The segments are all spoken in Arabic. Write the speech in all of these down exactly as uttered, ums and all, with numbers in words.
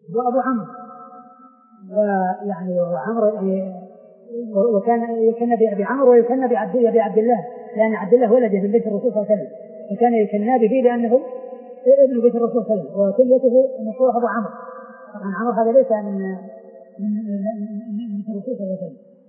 هو أبو عمرو، ويعني وعمرو يعني وكان يكنى بأبي عمرو ويكنى بعبد الله، لأن عبد الله ولده من بيت الرسول صلى الله عليه وسلم، وكان يكنى به لأنه ابن بيت الرسول صلى الله عليه وسلم، وكليته مشهورة أبو عمرو. طبعا عمرو هذا ليس من من بيت الرسول صلى الله عليه وسلم.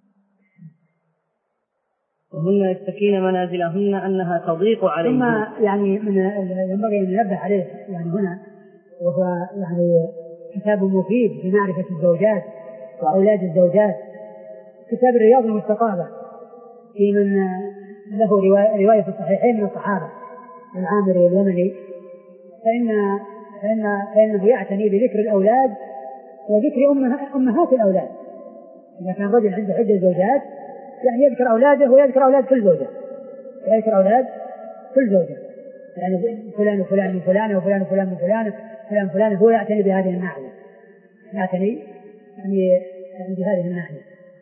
وهن يستكين منازلهن أنها تضيق عليهن. ثم يعني من ينبغي أن ننبه عليه يعني هنا، وهو يعني كتاب مفيد في معرفة الزوجات وأولاد الزوجات، كتاب الرياض المستطابة، في من له رواية في الصحيحين من الصحابة العامر اليمني، فإن فإن فإنه يعتني بذكر الأولاد وذكر أمهات الأولاد. إذا كان رجل عنده عدة زوجات يعني يذكر أولاده ويذكر أولاد كل زوجة، يذكر أولاد كل زوجة، يعني فلان وفلان من فلان وفلان وفلان من فلان فلان فلان، هو يعتني بهذه الناحية، يعتني يعني بهذه الناحية.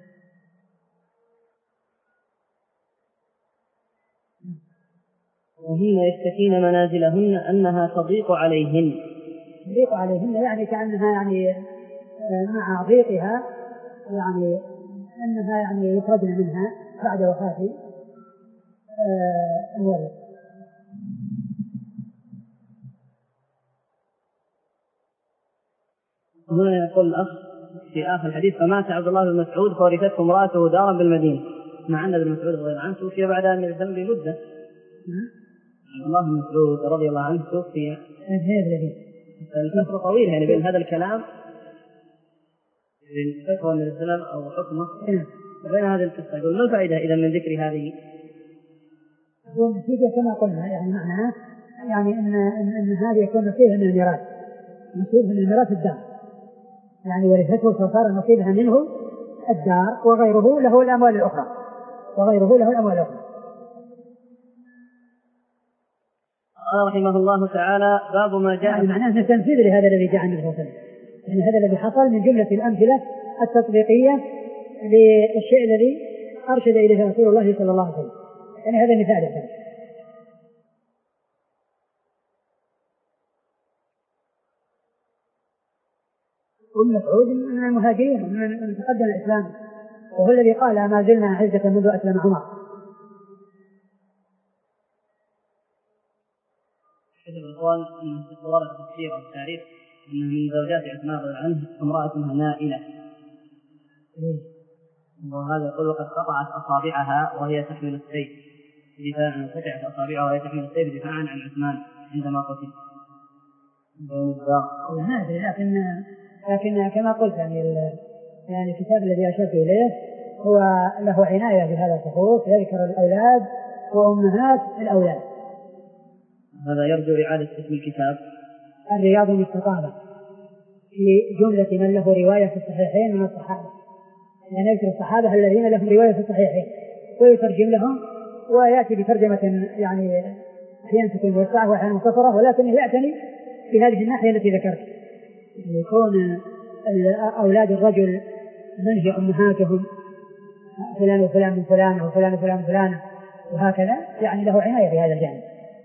وهن يستكين منازلهن أنها تضيق عليهن. تضيق عليهن يعني كأنها يعني مع ضيقها يعني أنها يعني يخرجن منها بعد وفاة الولد. هنا يقول الأخ في آخر الحديث: فمات عبد الله بن مسعود فورثته امرأته دارا بالمدينة، مع أن ابن مسعود رضي الله عنه توفي بعد أن يلزم بمدة. عبد الله بن مسعود رضي الله عنه توفي الفترة طويلة يعني بين هذا الكلام بين فتوى من السلام أو حكمه وبين هذه القصة. يقول: ما الفائدة إذا من ذكر هذه؟ والنتيجة كما قلنا يعني معناها يعني أن أن, أن هذه يكون نصيبها من الميراث، نصيبها من الميراث الدار، يعني ورثته فصار نصيبها منه الدار، وغيره له الأموال الأخرى، وغيره له الأموال الأخرى. قال رحمه الله تعالى: باب ما جاء يعني معناه أنه تنفيذ لهذا الذي جاء عنه الرسول، يعني هذا الذي حصل من جملة الأمثلة التطبيقية للشيء الذي أرشد إليه رسول الله صلى الله عليه وسلم، يعني هذا مثال يحتاج. ابن مسعود من المهاجرين من تقدم الإسلام، وهو الذي قال: ما زلنا عزة منذ أسلم عمر. كتب الأخوان أن استطوار التفسير والتعريف أن من زوجات عثمان رضي الله عنه امرأة اسمها نائلة، وهذا يقول: وقد قطعت أصابعها وهي تحمل السيف دفاعا، قطعت أصابعها وهي تحمل السيف دفاعا عن عثمان عندما قتل. لكن لكن كما قلت يعني يعني الكتاب الذي أشرت إليه هو له عناية بهذا الخصوص، يذكر الأولاد وأمهات الأولاد. هذا يرجو إعادة اسم الكتاب الرياض المستطابة، في جملة من له رواية في الصحيحين من الصحابة، يعني يذكر الصحابة الذين لهم رواية في الصحيحين ويترجم لهم، ويأتي بترجمة يعني أحيانا تكون موسعة وأحيانا مختصرة، ولكن يعتني بهذه الناحية التي ذكرت، يكون أولاد الرجل من هي أمهاتهم، فلان وفلان من فلان وفلان وفلان من فلان، وهكذا يعني له عناية بهذا الجانب.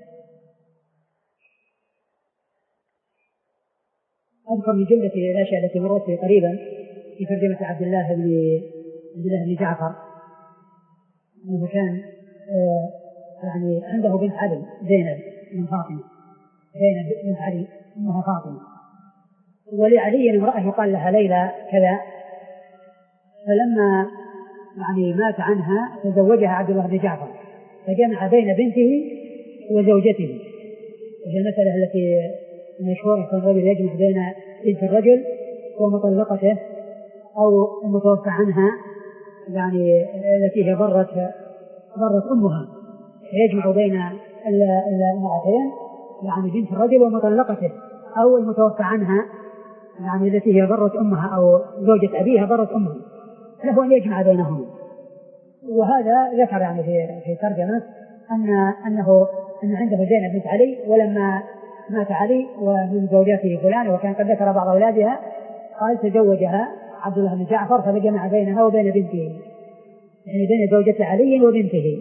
أذكر من جملة الأشياء التي مرت قريبا في ترجمة عبد الله بن عبد الله بن جعفر، أنه كان آه يعني عنده بنت علي زينب من فاطمة، زينب بنت علي أمها فاطمة، ولعلي امرأة يقال لها ليلى كذا، فلما يعني مات عنها تزوجها عبد الله بن جعفر، فجمع بين بنته وزوجته، وهي المسألة التي مشهورة الرجل يجمع بين بنت الرجل ومطلقته أو المتوفى عنها، يعني التي هي ضرت ضرت أمها، يجمع بين المرأتين يعني بنت الرجل ومطلقته أو المتوفى عنها، يعني التي هي ضرت أمها أو زوجة أبيها ضرت أمها، له أن يجمع بينهم. وهذا ذكر يعني في في ترجمة أن أنه أن عنده زينب بنت علي، ولما مات علي ومن زوجاته فلان وكان قد ذكر بعض أولادها قال تزوجها عبد الله بن جعفر فجمع بينها وبين بنته، يعني بين زوجة علي وبنته.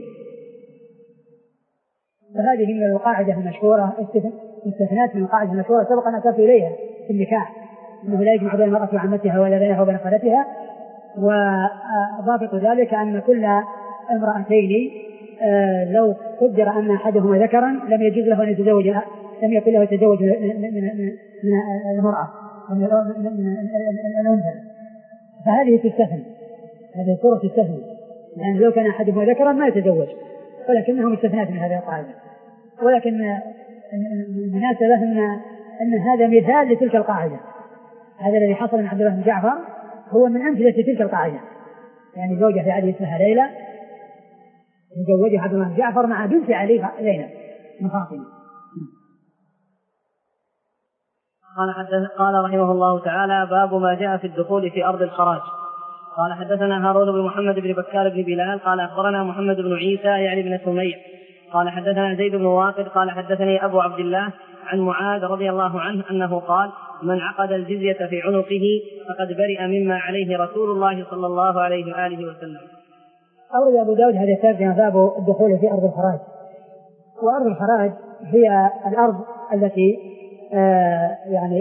فهذه من القاعدة المشهورة، استثناءات من القاعدة المشهورة سبق أن أشرت إليها في النكاح، أنه لا يجمع بين المرأة وعمتها ولا بينها وبين خالتها. وضابط ذلك أن كل امرأتين لو قدر أن أحدهما ذكرا لم يجوز له أن يتزوج، لم يكن له يتزوج من المرأة من الأنثى، فهذه تستثني، هذه الصورة تستثني، يعني لو كان أحدهما ذكرا ما يتزوج، ولكنه مستثنات من هذه القاعدة. ولكن المناسبة أن أن هذا مثال لتلك القاعدة، هذا الذي حصل من عبد الله بن جعفر هو من أمثلة تلك القاعدة. يعني زوجة علي اسمها ليلى يزوجها عبد الله بن جعفر مع بنت علي زينب من فاطمة. قال حدث قال رحمه الله تعالى: باب ما جاء في الدخول في أرض الخراج. قال حدثنا هارون بن محمد بن بكار بن بلال قال أخبرنا محمد بن عيسى يعني بن سميع قال حدثنا زيد بن واقد قال حدثني أبو عبد الله عن معاذ رضي الله عنه أنه قال: من عقد الجزية في عنقه فقد برئ مما عليه رسول الله صلى الله عليه وآله وسلم. أورد أبو داود هذا الترجمة باب الدخول في أرض الخراج. وأرض الخراج هي الأرض التي آه يعني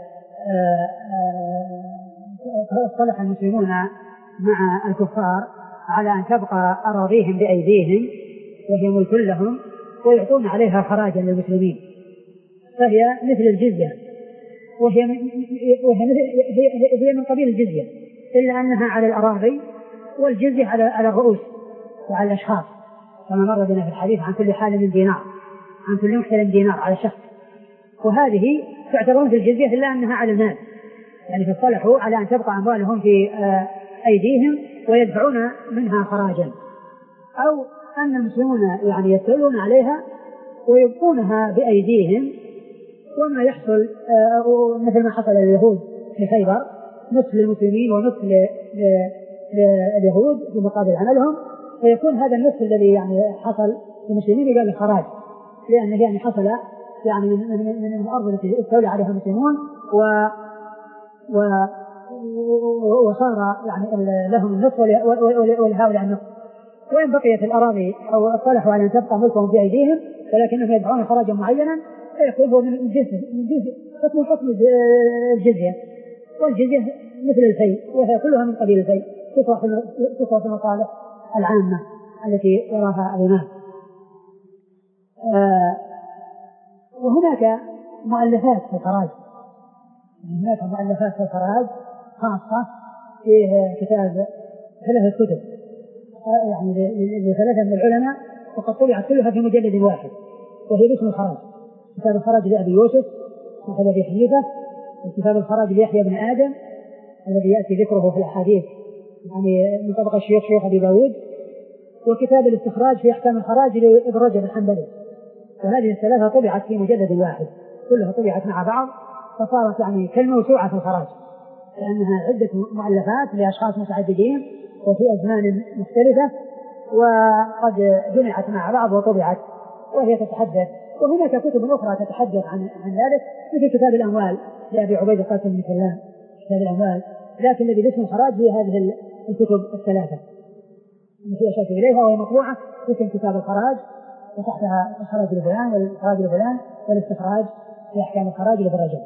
اصطلح المسلمون مع الكفار على أن تبقى أراضيهم بأيديهم وهي ملك لهم ويعطون عليها خراجا للمسلمين، فهي مثل الجزية، وهي من, وهي مثل هي من قبيل الجزية، إلا أنها على الأراضي والجزية على على الرؤوس وعلى الأشخاص، كما مر بنا في الحديث عن كل حال من دينار، عن كل محتل دينار على شخص. وهذه تعتبر مثل الجزية إلا أنها على المال، يعني فاصطلحوا على أن تبقى أموالهم في أيديهم ويدفعون منها خراجا، أو أن المسلمون يعني يتولون عليها ويبقونها بأيديهم. وما يحصل مثل ما حصل لليهود في خيبر، نصف للمسلمين ونصف لليهود في مقابل عملهم، فيكون هذا النصف الذي يعني حصل للمسلمين يقال الخراج، لأنه يعني حصل يعني من, من, من الأرض التي استولى عليها المسلمون و و وصار يعني لهم النصف ولهؤلاء النصف. وإن بقيت الأراضي أو اصطلحوا على أن تبقى ملكهم في أيديهم ولكنهم يدفعون خراجا معينا فيكون هو من جنس من جنس حكم حكم الجزية، والجزية مثل الفيء وهي كلها من قبيل الفيء، تصرف المصالح العامة التي يراها الإمام. آه وهناك مؤلفات في الخراج، هناك مؤلفات في الخراج خاصة في كتاب ثلاثة كتب يعني لثلاثة من العلماء، وقد طبعت كلها في مجلد واحد، وهي باسم الخراج: كتاب الخراج لأبي يوسف وكتاب أبي حنيفة، وكتاب الخراج ليحيى بن آدم الذي يأتي ذكره في الأحاديث يعني من طبقة الشيوخ شيوخ أبي داود، وكتاب الاستخراج في أحكام الخراج لابن رجب الحنبلي. وهذه الثلاثة طبعت في مجلد واحد، كلها طبعت مع بعض فصارت يعني كالموسوعة في الخراج، لأنها عدة مؤلفات لأشخاص متعددين وفي أزمان مختلفة، وقد جمعت مع بعض وطبعت وهي تتحدث. وهناك كتب أخرى تتحدث عن عن ذلك، مثل كتاب الأموال لأبي عبيد القاسم بن سلام، كتاب الأموال، لكن الذي باسم الخراج هي هذه الكتب الثلاثة التي أشرت إليها، وهي مطبوعة باسم كتاب الخراج، وتحتها الخراج لفلان والخراج لفلان والاستخراج في أحكام الخراج لابن رجب.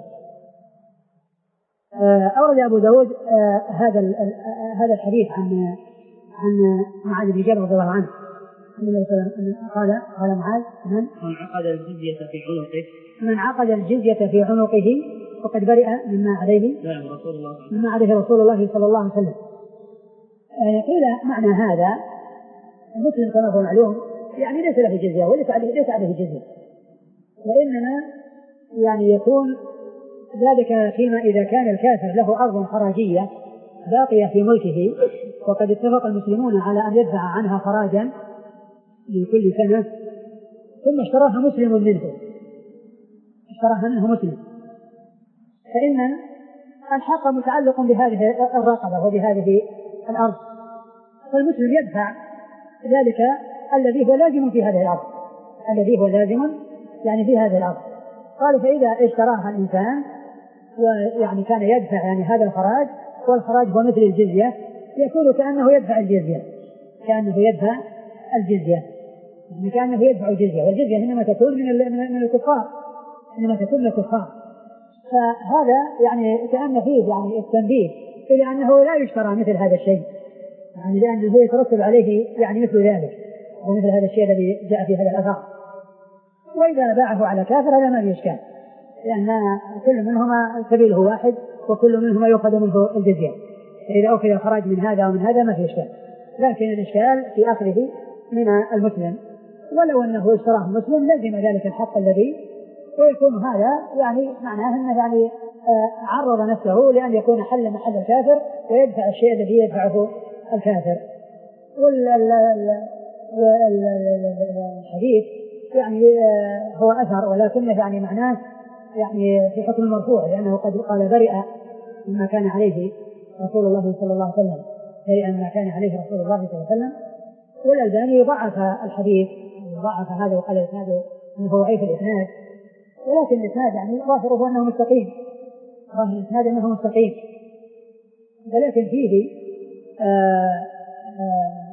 أورد أبو داود هذا هذا الحديث عن عن معاذ بن جبل رضي الله عنه قال قال معاذ: من عقد الجزية في عنقه من عقد الجزية في عنقه فقد برئ مما عليه مما عليه رسول الله صلى الله عليه وسلم. قيل معنى هذا: المسلم كما هو معلوم يعني ليس له جزية وليس عليه ليس عليه جزية، وإنما يعني يكون ذلك فيما إذا كان الكافر له أرض خراجية باقية في ملكه، وقد اتفق المسلمون على أن يدفع عنها خراجا لكل سنة، ثم اشتراها مسلم منه اشتراها منه مسلم، فإن الحق متعلق بهذه الرقبة وبهذه الأرض، فالمسلم يدفع ذلك الذي هو لازم في هذه الأرض الذي هو لازم يعني في هذه الأرض. قال: فإذا اشتراها الإنسان ويعني كان يدفع يعني هذا الخراج، والخراج هو مثل الجزية، يكون كأنه يدفع الجزية كأنه يدفع الجزية يعني كأنه يدفع الجزية، والجزية إنما تكون من من الكفار إنما تكون من الكفار فهذا يعني كأن فيه يعني التنبيه إلى أنه لا يشترى مثل هذا الشيء، يعني لأنه يترتب عليه يعني مثل ذلك ومثل هذا الشيء الذي جاء في هذا الأثر. وإذا باعه على كافر هذا ما فيه إشكال، لأن كل منهما سبيله واحد وكل منهما يؤخذ منه الجزية، فإذا أخذ الخراج من هذا ومن هذا ما فيه إشكال، لكن الإشكال في أخذه من المسلم، ولو أنه اشتراه مسلم لزم ذلك الحق الذي، ويكون هذا يعني معناه أنه يعني عرض نفسه لأن يكون حل محل الكافر ويدفع الشيء الذي يدفعه الكافر. والحديث يعني هو أثر ولكنه يعني معناه يعني في حكم المرفوع، لأنه قد قال برئ مما كان عليه رسول الله صلى الله عليه وسلم، برئ مما كان عليه رسول الله صلى الله عليه وسلم. والألباني ضعف الحديث، ضعف هذا وقال الإسناد أنه ضعيف الإسناد، ولكن الإسناد يعني ظاهره أنه مستقيم، ظاهر الإسناد أنه مستقيم، ولكن فيه آه آه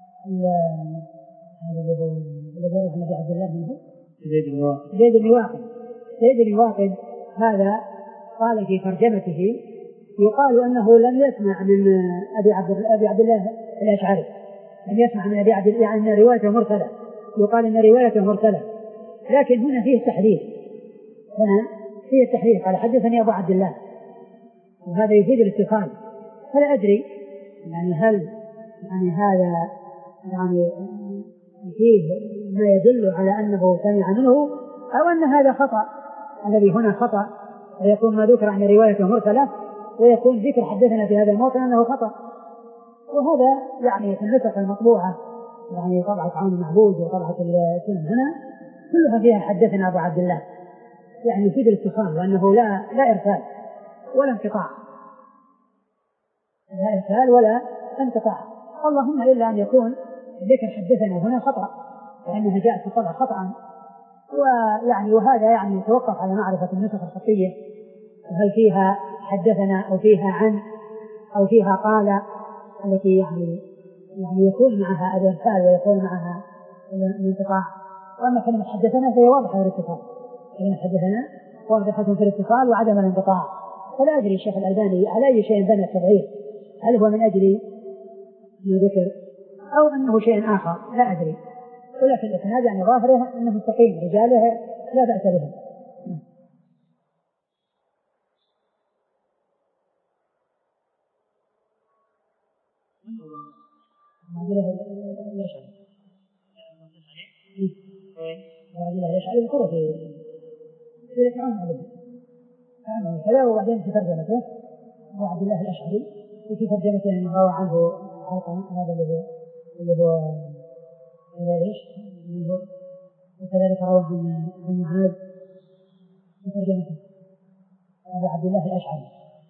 هذا اللي هو الذي يروح النبي عبد الله منه زيد بن واقد زيد بن واقد زيد بن واقد هذا قال في ترجمته يقال أنه لم يسمع من أبي عبد أبي عبد الله الأشعري، لم يسمع من أبي عبد الله، يعني أن روايته مرسلة، يقال أن روايته مرسلة، لكن هنا فيه التحديث، هنا فيه التحديث قال حدثني أبو عبد الله، وهذا يفيد الاتصال. فلا أدري يعني هل يعني هذا يعني فيه ما يدل على أنه سمع منه أو أن هذا خطأ، الذي هنا خطأ، ويكون ما ذكر عن روايته مرسلة ويكون ذكر حدثنا في هذا الموطن أنه خطأ. وهذا يعني في النسخ المطبوعة يعني طبعة عون المعبود وطبعة السنن هنا كلها فيها حدثنا أبو عبد الله، يعني يفيد الاتصال، وأنه لا لا إرسال ولا انقطاع، لا إرسال ولا انقطاع، اللهم إلا أن يكون ذكر حدثنا هنا خطأ، لأنها جاءت في الطبع خطأ، ويعني وهذا يعني يتوقف على معرفة النسخ الخطية، هل فيها حدثنا أو فيها عن أو فيها قال، التي يعني يعني يكون معها الإرسال ويكون معها الانقطاع. وأما كلمة حدثنا فهي واضحة في الاتصال، كلمة حدثنا واضحة في الاتصال وعدم الانقطاع. فلا أدري الشيخ الألباني على أي شيء بنى التضعيف، هل هو من أجل ما ذكر أو أنه شيء آخر لا أدري، ولكن الإسناد يعني ظاهره أنه مستقيم، رجاله لا بأس بهم. معدله الأشعري معدله الأشعري يذكره في في كلام عليه كلام، وبعدين في ترجمته هو عبد الله الأشعري، وفي ترجمته أنه روى عنه حلقة هذا اللي هو اللي هو ليش اللي هو وكذلك روى عن عن معاذ في ترجمته أبو عبد الله الأشعري.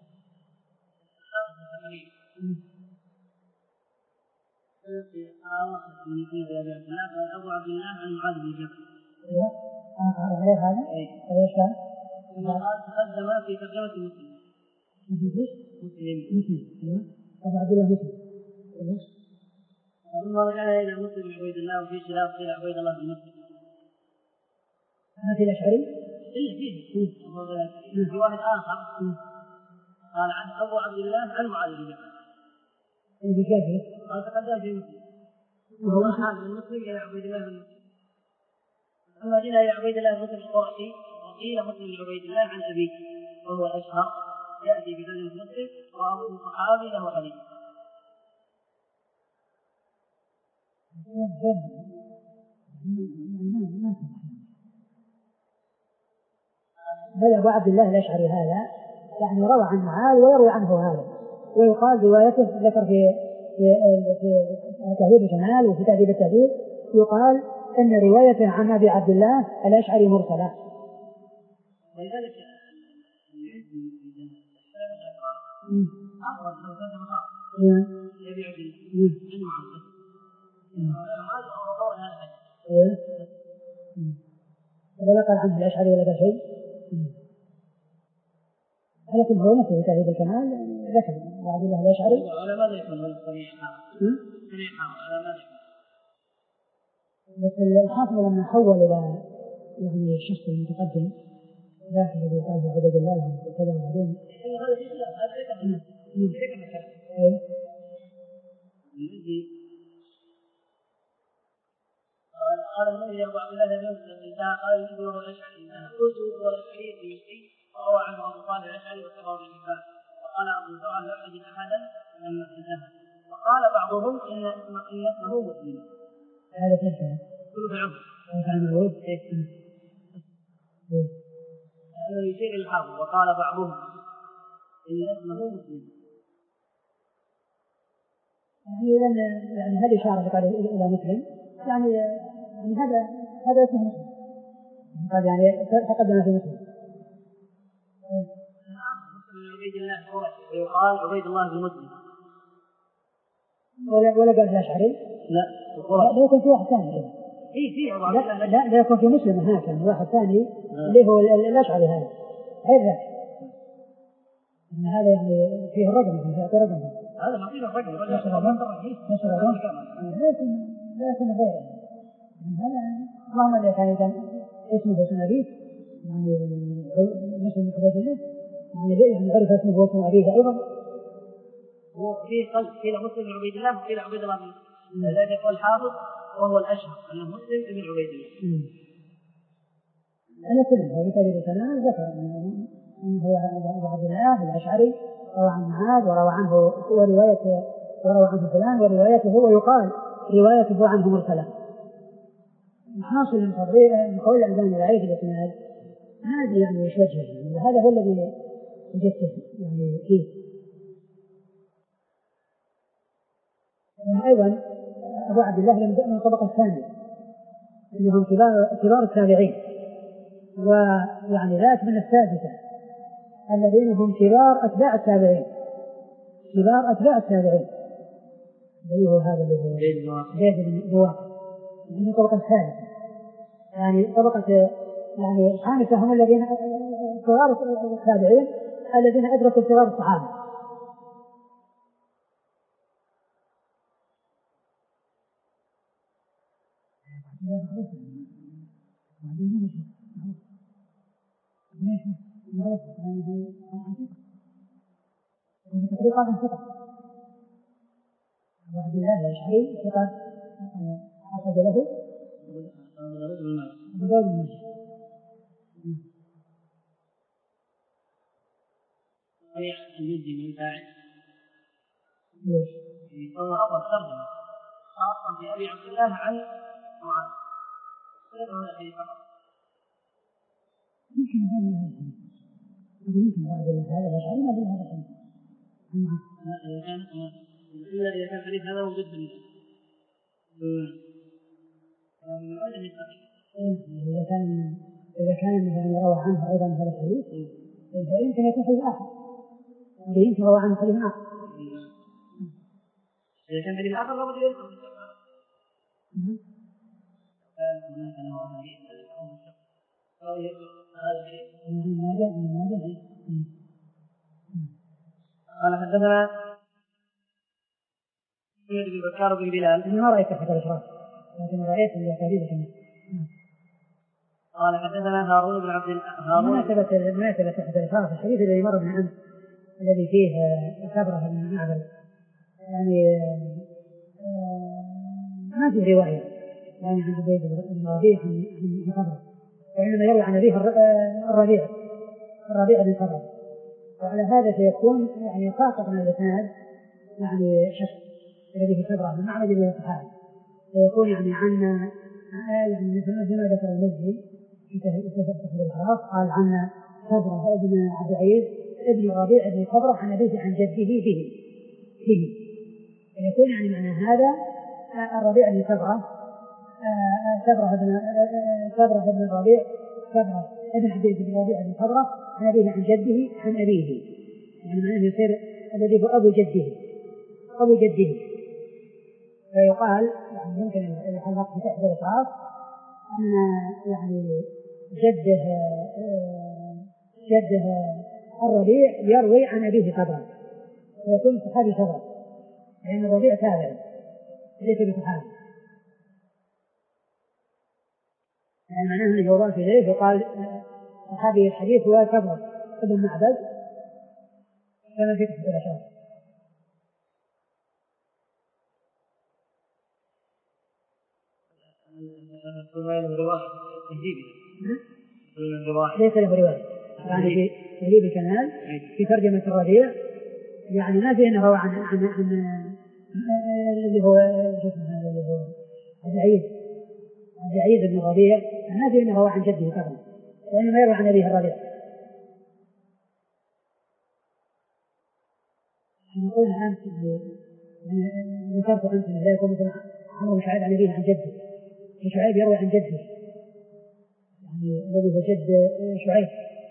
في أواخر من يكون في أبي عبد الله قال أبو عبد الله عن معاذ بن جبل. أيوه آه غير هذا؟ إيه. إيش كان؟ قال تقدم في ترجمة مسلم. مسلم. مسلم. مسلم. أيوه. أبو عبد الله مسلم. أيوه. ثم رجعنا إلى مسلم بن عبيد الله وفي خلاف قيل عبيد الله بن مسلم. ما في الأشعري؟ إلا فيه. في واحد آخر قال عن أبو عبد الله عن معاذ بن جبل. إيه بكافي؟ قال تقدم في مسلم. وهو حال من مسلم إلى عبيد الله بن مسلم. أما جينا إلى عبيد الله بن مسلم القرشي وقيل مسلم بن عبيد الله عن أبيه وهو الأشهر، يأتي بكلمة مسلم وأبوه صحابي له حديث. هذا أبو عبد الله الأشعري هذا يعني روى عن معاذ ويروي عنه هذا، ويقال روايته ذكر في في في تهذيب الكمال وفي تهذيب التهذيب يقال أن روايته عن أبي عبد الله الأشعري مرسلة. ولذلك أخرج لو كان مخاط يبيع بالعلم عن معاذ أو قول هذا الحديث. ولا قال عنه الأشعري ولا ذا شيء، لكن هو نفسه تهذيب الكمال ذكر وعبد الله الأشعري. على ماذا يكون صريحا؟ صريحا على ماذا يكون؟ بس الحافظ لما حول إلى يعني الشخص المتقدم ذاك الذي قال في عبد الله وكذا وبعدين هذا شيء لا هذا ليس من ليس من كلام قال قال النبي ابو عبد الله بن مسلم قال النبي وهو الاشعري قلت هو الاشعري في مشي وروى عنه ابو طالب الاشعري وسبب الحبان وقال ابو زرع لا اجد احدا من انتهى وقال بعضهم ان ان اسمه مسلم. هذا كيف كله في العمر كان معروف لانه يشير الحرب وقال بعضهم ان اسمه مسلم. يعني إذن يعني هذه إشارة قال إلى مسلم يعني يعني هذا هذا اسمه مسلم قال يعني تقدم في مسلم. عبيد الله ويقال عبيد الله بن مسلم ولا ولا قال الأشعري لا لا يكون في واحد ثاني إيه في لا لا لا يكون في مسلم هناك يعني واحد ثاني اللي هو الأشعري هذا غير ذاك يعني هذا يعني فيه الرقم يعني يعطي رقم هذا ما فيه الرقم رقم لكن لكن غيره هذا اللهم اللي كان اسمه اسم أبيه يعني مسلم عبيد الله يعني يعني عرف اسمه واسم أبيه أيضا وفي قلب قيل مسلم بن عبيد الله وقيل عبيد الله بن مسلم الذي يقول الحافظ وهو الأشهر أنه مسلم بن عبيد الله. أنا كله وبالتالي بسنان ذكر أنه هو أبو عبد الله الأشعري روى عن معاذ وروى عنه ورواية وروى عنه فلان وروايته هو يقال روايته عنه مرسلة. حاصل من تضرير من قول الألباني ضعيف الإسناد هذا يعني مش وجهه هذا هو الذي وجدته يعني فيه. أيضا أبو عبد الله من الطبقة الثانية أنهم كبار كبار التابعين ويعني ذات من السادسة الذين هم كبار أتباع التابعين كبار أتباع التابعين اللي هو هذا اللي هو زيد بن بواقر من الطبقة الثالثة يعني طبقة يعني الخامسة هم الذين كبار التابعين الذين أدركوا كبار الصحابة. تقريبا هذا ثقة وعبد الله الأشعري ثقة أخرج له أبو داود المجد المجد من فاعل ليش؟ هو أول ترجمة خاصة بأبي عبد الله عن معاذ يمكن هذا الحديث يقول يمكن بعد هذا الأشعري ما بين هذا الحديث لا إذا كان إلا إذا كان الحديث هذا موجود في من وجه التقييد إذا كان إذا كان مثلا روى عنه أيضا هذا الحديث فيمكن يكون حديث آخر يمكن روى عنه حديث آخر إذا كان حديث آخر لابد يذكر كان هناك له حديث أو يذكر هذا الحديث ما جاء ما جاء قال حدثنا محمد بن بكار بن بلال أنا ما رأيت أحد الأشراف لكن رأيت الحديث كمان. قال حدثنا هارون بن عبد هارون مناسبة مناسبة أحد الأشراف الحديث الذي مر من أمس الذي فيه كبرة بن معبد يعني ما في رواية يعني عن عبيد بن ربيع عن كبرة وإنما يروي عن أبيه الربيع الربيع بن كبرة وعلى هذا سيكون يعني خاصة من الإسناد يعني شخص الذي في كبرة من معبد بن الصحابة سيكون يعني عنا يعني مثل ما ذكر المزي في تفسير الخلاص قال عنا كبرة ابن عبد العزيز ابن ربيع بن كبرة عن أبيه عن جده به به يكون يعني معنى هذا الربيع بن كبرة كبرة ابن كبرة ابن الربيع كبرة ابن عبد العزيز بن ربيع بن كبرة عن أبيه عن جده عن أبيه يعني معناه يصير الذي هو أبو جده أبو جده فيقال يعني يمكن الحلقة في إحدى الأطراف أن يعني جده جده الربيع يروي عن أبيه كبرة فيكون صحابي كبرة لأن الربيع تابع ليس بصحابي يعني معناه أنه يضاف إليه يقال صحابي الحديث هو كبر ابن معبد كما في تحت الأشراف. ليس له رواية يعني في تهذيب الكمال في ترجمة الربيع يعني ما في أنه عن عن عن اللي هو اللي هو عبد العزيز عبد العزيز بن الربيع ما في أنه عن جده طبعا وإنما يروي عن أبيه الربيع. نقول أنت ذكرت أنت لا يكون مثل عمرو بن شعيب عن أبيه عن جده شعيب يروي عن جده يعني الذي هو جد شعيب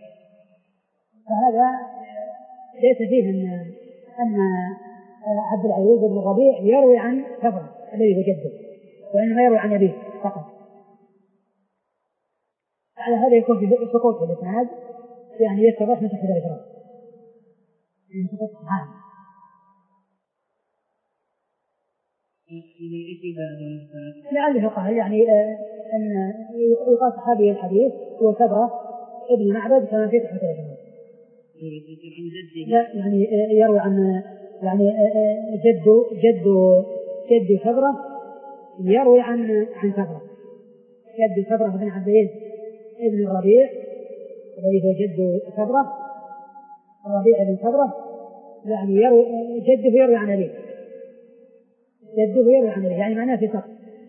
فهذا ليس فيه أن أن عبد العزيز بن الربيع يروي عن كبر الذي هو جده وإنما يروي عن أبيه فقط. على هذا يكون في سقوط في الإسناد يعني يتضح من تحت الإشراف من سقوط الصحابي. لعله قال يعني أن يقال صحابي الحديث هو كبر ابن معبد كما في تحت الإشراف. لا يعني يروي عن يعني جد جد جد كبرة يروي عن عن كبرة جد كبرة بن عبد العزيز ابن الربيع الذي هو جد كبرة الربيع بن كبرة يعني يروي جده يروي عن أبيه جده يروي عن أبيه يعني معناه في سقط.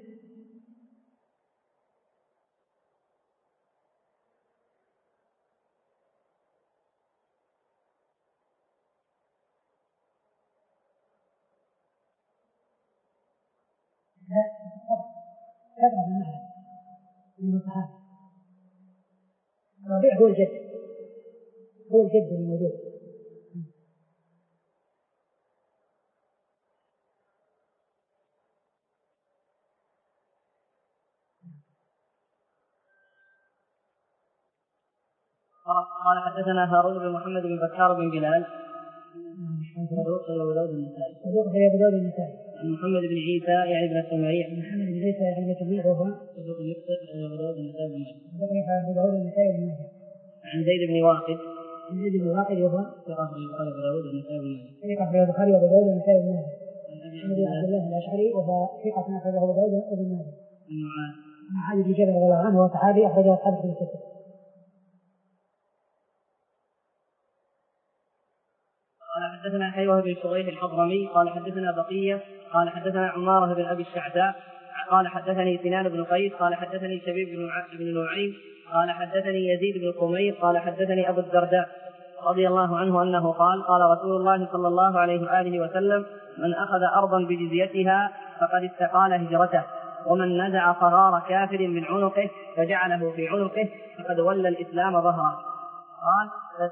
لا كبرة بن معبد من الصحابة الربيع هو الجد هو الجد الموجود. قال حدثنا هارون بن محمد بن بكار بن بلال صدوق أبو داود النسائي صدوق أبو داود النسائي عن محمد بن عيسى يعني بن سميع محمد بن عيسى يعني بن سميع وهو صدوق يخطئ أبو داود النسائي بن ماجه صدوق أبو داود النسائي بن ماجه عن زيد بن واقد عن زيد بن واقد وهو ثقة في البخاري وأبو داود النسائي بن ماجه ثقة في البخاري وأبو داود النسائي بن ماجه عن أبي عبد الله الأشعري وهو ثقة أخرجه أبو داود وابن ماجه عن معاذ بن جبل رضي الله عنه وهو صحابي أخرجه أصحاب الكتب الستة. قال حدثنا حيوة بن شريح الحضرمي قال حدثنا بقية قال حدثنا عمارة بن أبي الشعثاء قال حدثني سنان بن قيس قال حدثني شبيب بن نعيم قال حدثني يزيد بن قمير قال حدثني أبو الدرداء رضي الله عنه أنه قال قال رسول الله صلى الله عليه وآله وسلم من أخذ أرضا بجزيتها فقد استقال هجرته ومن نزع قرار كافر من عنقه فجعله في عنقه فقد ولى الإسلام ظهره. قال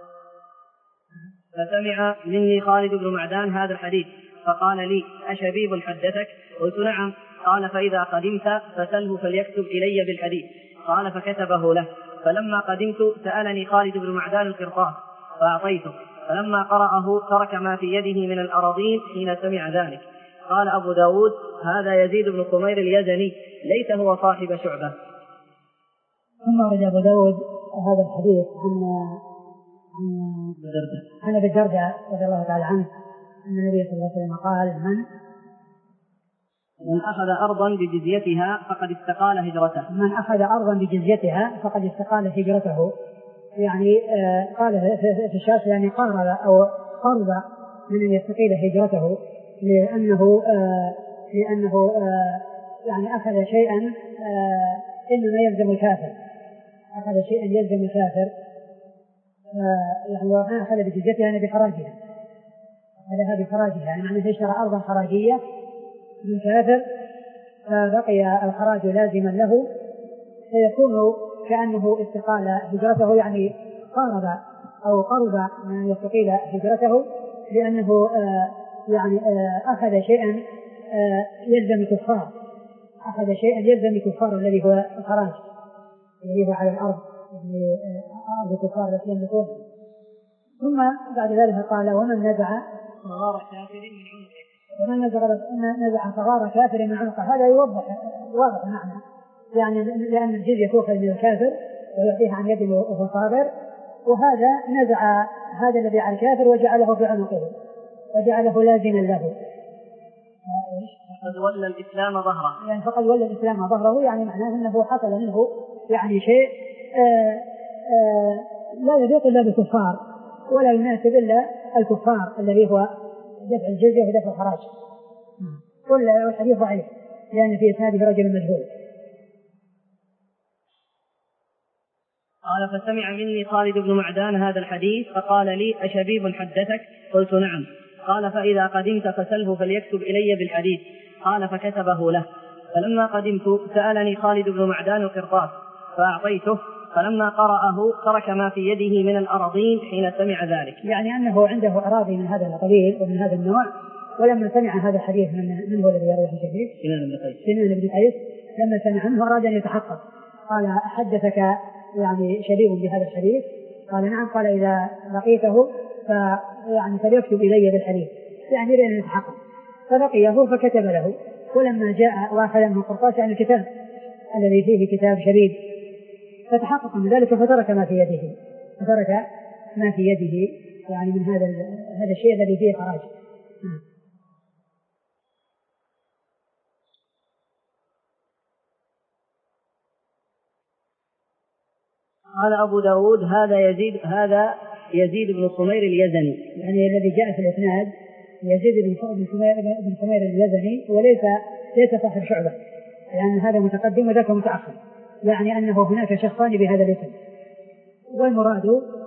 فسمع مني خالد بن معدان هذا الحديث فقال لي أشبيب حدثك؟ قلت نعم. قال فإذا قدمت فسله فليكتب إلي بالحديث. قال فكتبه له. فلما قدمت سألني خالد بن معدان القرطاس فأعطيته فلما قرأه ترك ما في يده من الأراضين حين سمع ذلك. قال أبو داود هذا يزيد بن قمير اليزني ليس هو صاحب شعبة. ثم ورد أبو داود هذا الحديث عن عن أبي الدرداء رضي الله تعالى عنه أن النبي صلى الله عليه وسلم قال من من أخذ أرضا بجزيتها فقد استقال هجرته من أخذ أرضا بجزيتها فقد استقال هجرته يعني آه قال في الشاف يعني قرب أو قرب من أن يستقيل هجرته لأنه آه لأنه آه يعني أخذ شيئا آه إنما يلزم الكافر أخذ شيئا يلزم الكافر آه يعني وما أخذ بجزيتها يعني بخراجها أخذها بخراجها يعني معنى اشترى أرضا خراجية من كافر فبقي الخراج لازما له فيكون كأنه استقال هجرته يعني قارب أو قرب من يستقيل هجرته لأنه آه يعني آه أخذ شيئا آه يلزم الكفار أخذ شيئا يلزم الكفار الذي هو الخراج الذي هو على الأرض يعني أرض الكفار التي يملكون. ثم بعد ذلك قال ومن نزع صغار كافر من عنقه ومن نزع نزع صغار كافر من عنقه. هذا يوضح واضح معنى يعني لأن الجزية تؤخذ من الكافر ويعطيها عن يد وهو صابر، وهذا نزع هذا الذي على الكافر وجعله في عنقه وجعله لازما له. فقد ولى الإسلام ظهره، يعني فقد ولى الإسلام ظهره، يعني معناه أنه حصل منه يعني شيء آآ آآ لا يليق إلا بالكفار ولا يناسب إلا الكفار الذي هو دفع الجزية ودفع الخراج. والحديث ضعيف لأن في إسناده رجل مجهول. قال فسمع مني خالد بن معدان هذا الحديث فقال لي أشبيب حدثك؟ قلت نعم. قال فإذا قدمت فسله فليكتب إلي بالحديث. قال فكتبه له. فلما قدمت سألني خالد بن معدان القرطاس فأعطيته، فلما قرأه ترك ما في يده من الأراضين حين سمع ذلك. يعني أنه عنده أراضي من هذا القبيل ومن هذا النوع، ولما سمع هذا الحديث من من هو الذي يروي الشديد؟ سنان بن قيس. سنان بن قيس. لما سمع عنه أراد أن يتحقق، قال أحدثك يعني شبيب بهذا الحديث؟ قال نعم. قال إذا لقيته فيعني فليكتب إلي بالحديث، يعني لأن يتحقق. فلقيه فكتب له، ولما جاء واحد من القرطاس عن الكتاب الذي فيه كتاب شبيب فتحقق من ذلك فترك ما في يده فترك ما في يده يعني من هذا هذا الشيء الذي فيه خراج. قال أبو داود هذا يزيد هذا يزيد بن خمير اليزني، يعني الذي جاء في الإسناد يزيد بن خمير بن خمير اليزني، وليس ليس صاحب شعبة، لأن هذا متقدم وذاك متأخر، يعني أنه هناك شخصان بهذا الاسم، والمراد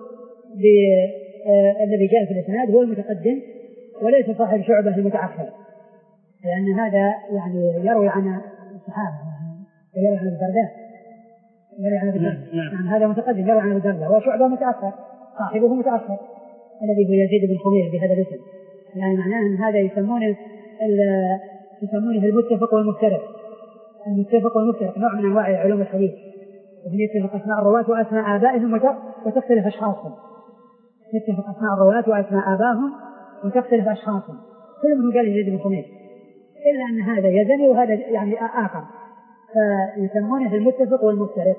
بالذي جاء في الإسناد هو المتقدم وليس صاحب شعبة المتأخر، لأن هذا يعني يروي عن الصحابة، يروي عن الدرداء، يروي عن الدرداء. يعني هذا متقدم يروي عن الدرداء، وشعبة متأخر صاحبه متأخر الذي هو يزيد بن خمير بهذا الاسم. يعني معناه أن هذا يسمونه يسمونه المتفق والمفترق. المتفق والمفترق نوع من أنواع علوم الحديث، وهم يتفق أسماء الرواة وأسماء آبائهم وتختلف أشخاصهم. يتفق أسماء الرواة وأسماء آبائهم وتختلف أشخاصهم، كل منهم قال يزيد بن خمير، إلا أن هذا يزني وهذا يعني آخر، فيسمونه المتفق والمفترق.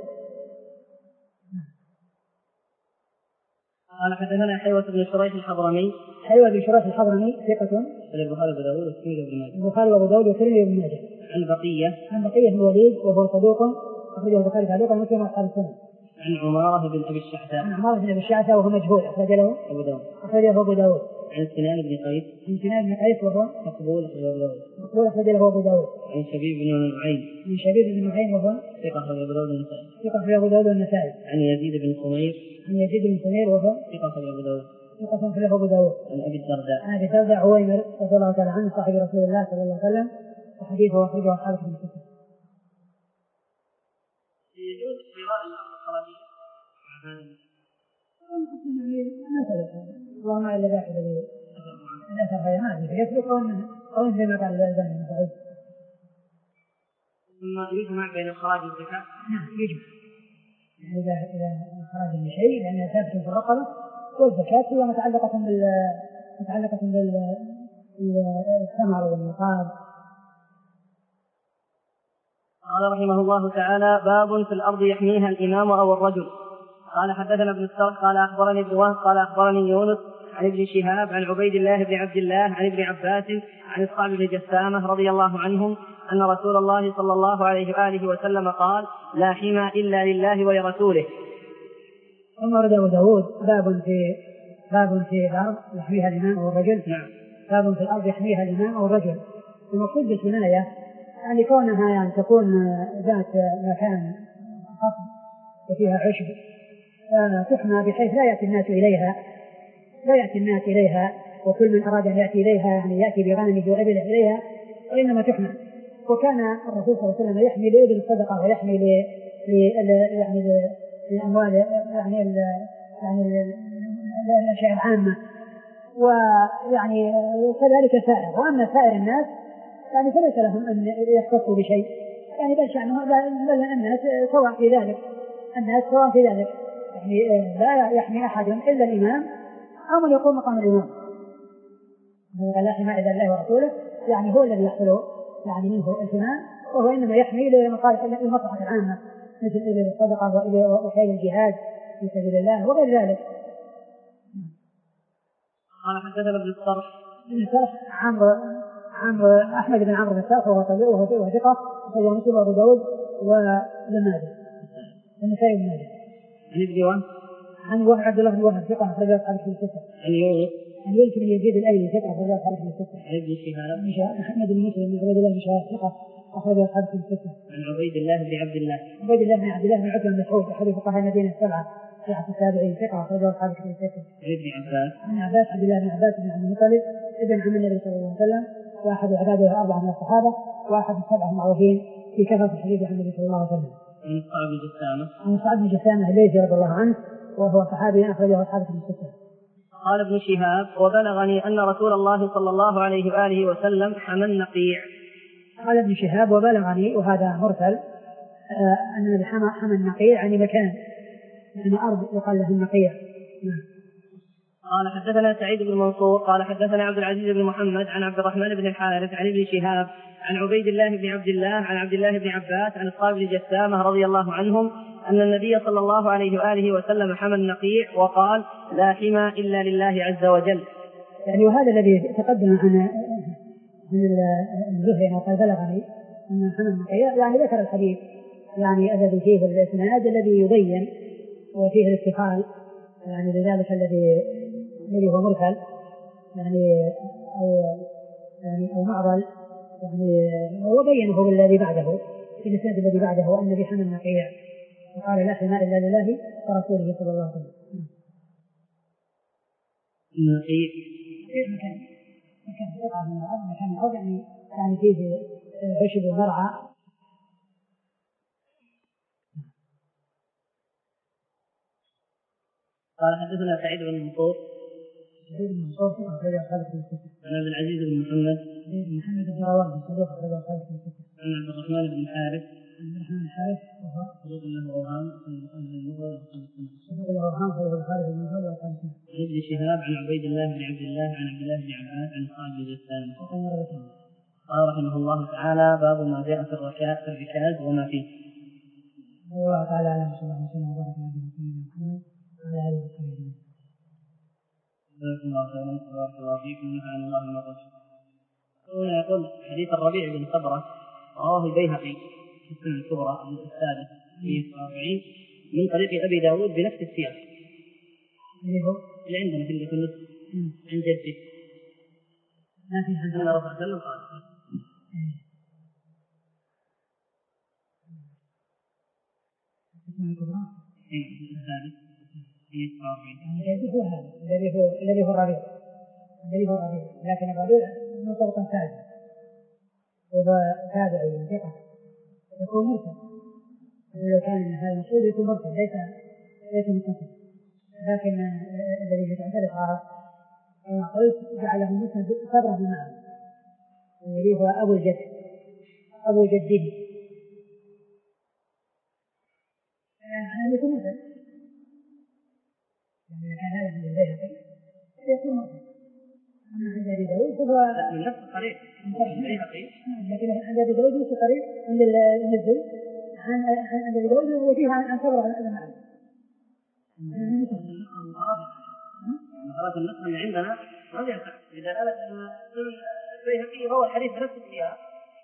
قال حدثنا حيوة بن شريح الحضرمي. حيوة بن شريح الحضرمي ثقة، البخاري وابو داود والترمذي وابن ماجه. البخاري وابو داود والترمذي وابن ماجه. عن بقية عن بقية بن الوليد وهو صدوق أخرجه البخاري تعليقا ومسلم أصحاب السنة. عن عمارة بن أبي الشعثاء. عن عمارة بن أبي الشعثاء وهو مجهول أخرج له أبو داود. أخرج له أبو داود. عن سنان بن قيس. عن سنان بن قيس وهو مقبول أخرج له أبو داود. مقبول أخرج له أبو داود. عن شبيب بن نعيم. عن شبيب بن نعيم وهو ثقة أخرج أبو داود النسائي. ثقة أخرج أبو داود النسائي. عن يزيد بن خمير. عن يزيد بن خمير وهو ثقة أخرج أبو داود. ثقة أخرج أبو داود. عن أبي الدرداء. عن أبي الدرداء عويمر رضي الله تعالى عنه صاحب رسول الله صلى الله عليه وسلم، وحديثه أخرجه أصحاب الكتب. يجوز قراءة الأرض الخراجية ما ثبت اللهم إلا ذاك الذي الأثر غير هذا يسبق أو زي ما قال الألباني ضعيف. ثم يجمع بين الخراج والزكاة. نعم يجمع، إذا إذا خرج من شيء لأنها ثابتة في الرقبة، والزكاة هي متعلقة بال متعلقة بالثمر والنقاب. قال رحمه الله تعالى باب في الأرض يحميها الإمام أو الرجل. قال حدثنا ابن السرح قال أخبرني ابن وهب قال أخبرني يونس عن ابن شهاب عن عبيد الله بن عبد الله عن ابن عباس عن الصعب بن جسامة رضي الله عنهم أن رسول الله صلى الله عليه وآله وسلم قال لا حمى إلا لله ولرسوله. ثم ورد أبو داود باب في باب في الأرض يحميها الإمام أو الرجل. نعم. باب في الأرض يحميها الإمام أو الرجل. المقصود بالحماية يعني كونها يعني تكون ذات مكان خصب وفيها عشب تحمى بحيث لا يأتي الناس إليها لا يأتي الناس إليها وكل من أراد أن يأتي إليها يعني يأتي بغنمه وإبله إليها، وإنما تحمى. وكان الرسول صلى الله عليه وسلم يحمي لإبل الصدقة ويحمي ل يعني لأموال يعني ال يعني الأشياء العامة، ويعني كذلك سائر. وأما سائر الناس يعني فليس لهم أن يختصوا بشيء، يعني بل شأنه بل الناس سواء في ذلك الناس سواء في ذلك يعني لا يحمي أحد إلا الإمام أو من يقوم مقام الإمام. لا حماية إلا الله ورسوله، يعني هو الذي يحصل يعني منه الحماية، وهو إنما يحمي لمصلحة العامة مثل إبل الصدقة وخيل الجهاد في سبيل الله وغير ذلك. قال حدثنا ابن الصرح ابن الصرح عمرو عمرو أحمد بن عمرو بن الصرح وهو طبيب وهو ثقة وهو مسلم وأبو داود وابن ماجه والنسائي بن ماجه. عن ابن وهب عن وهب عبد الله بن وهب ثقة أخرج أصحاب الكتب الستة. عن يونس عن يونس بن يزيد الأيلي ثقة أخرج أصحاب الكتب الستة. عن ابن شهاب محمد بن مسلم بن عبيد الله بن شهاب ثقة أخرج أصحاب الكتب الستة. عن عبيد الله بن عبد الله عبيد الله بن عبد الله بن عتبة بن مسعود أحد فقهاء المدينة السبعة في عهد التابعين ثقة أخرج أصحاب الكتب الستة. عن ابن عباس عن عباس عبد الله بن عباس بن عبد المطلب ابن عم النبي صلى الله عليه وسلم وأحد عباده الأربعة من الصحابة وأحد السبعة المعروفين في كثرة الحديث عن النبي صلى الله عليه وسلم. عن صعب بن جسامة عن صعب بن جسامة الليثي رضي الله عنه وهو صحابي أخرجه أصحاب الكتب الستة. قال ابن شهاب وبلغني أن رسول الله صلى الله عليه وآله وسلم حمى النقيع. قال ابن شهاب وبلغني وهذا مرسل آه أن النبي حمى النقيع يعني مكان يعني أرض يقال له النقيع. قال حدثنا سعيد بن منصور قال حدثنا عبد العزيز بن محمد عن عبد الرحمن بن الحارث عن ابن شهاب عن عبيد الله بن عبد الله عن عبد الله بن عباس عن الصائب بن جسامة رضي الله عنهم أن النبي صلى الله عليه وآله وسلم حمى النقيع وقال لا حمى إلا لله عز وجل. يعني وهذا الذي تقدم عن من الزهري وقال بلغني أن حمى النقيع يعني ذكر الحديث يعني الذي فيه الإسناد الذي يبين وفيه الاتصال يعني لذلك الذي الذي هو مرسل يعني أو يعني أو معضل يعني وبينه بالذي بعده في الإسناد الذي بعده أن النبي حمى النقيع وقال لا حمى إلا لله ورسوله صلى الله عليه وسلم. النقيع مكان مكان قطعة من الأرض مكان الأرض يعني يعني فيه عشب ومرعى. قال حدثنا سعيد بن منصور سعيد بن منصور ثقة أخرج أصحاب الكتب الستة. عن عبد العزيز بن محمد بن محمد بن رواد صدوق أخرج أصحاب الكتب الستة. عن عبد الرحمن بن الحارث عن عبد الرحمن الحارث وهو صدوق له أوهام صدوق له أوهام في البخاري في المنهج وأصحاب السنة. عن ابن شهاب عن عبيد الله بن عبد الله عن عبد الله بن عباس عن الصائب بن جسامة. قال رحمه الله تعالى باب ما جاء في الركاز وما فيه. الله تعالى أعلم صلى الله عليه وسلم وبارك على نبينا محمد وعلى آله وصحبه. جزاكم الله خيرا وبارك الله فيكم ونفعنا الله بما قلتم. هنا يقول حديث الربيع بن صبرة رواه البيهقي في السنن الكبرى السادس مئة وأربعين من طريق أبي داود بنفس السياق اللي عندنا في النسخ عن جده ما في حديث أن رسول الله قال السنن الكبرى السادس مئة وأربعين الذي هو هذا الذي هو الذي هو الربيع الذي هو الربيع لكن الربيع من طبقة ثالثة وهو تابعي ثقة يكون مرسل ولو كان هذا المقصود يكون مرسل ليس ليس متصل لكن الذي يتعترف كما قلت جعله مسند صبره معه الذي هو أبو الجد أبو جده يعني يكون مرسل يعني إذا كان هذا من البيهقي يكون مرسل. أما عند أبي داود فهو من نفس الطريق لكن عند أبي داود نفس الطريق عند النزل عن عند أبي داود وفيها عن صبر على المعنى. خلاص النسخة اللي عندنا ما ينفع إذا قالت أن البيهقي هو الحديث نفس السياق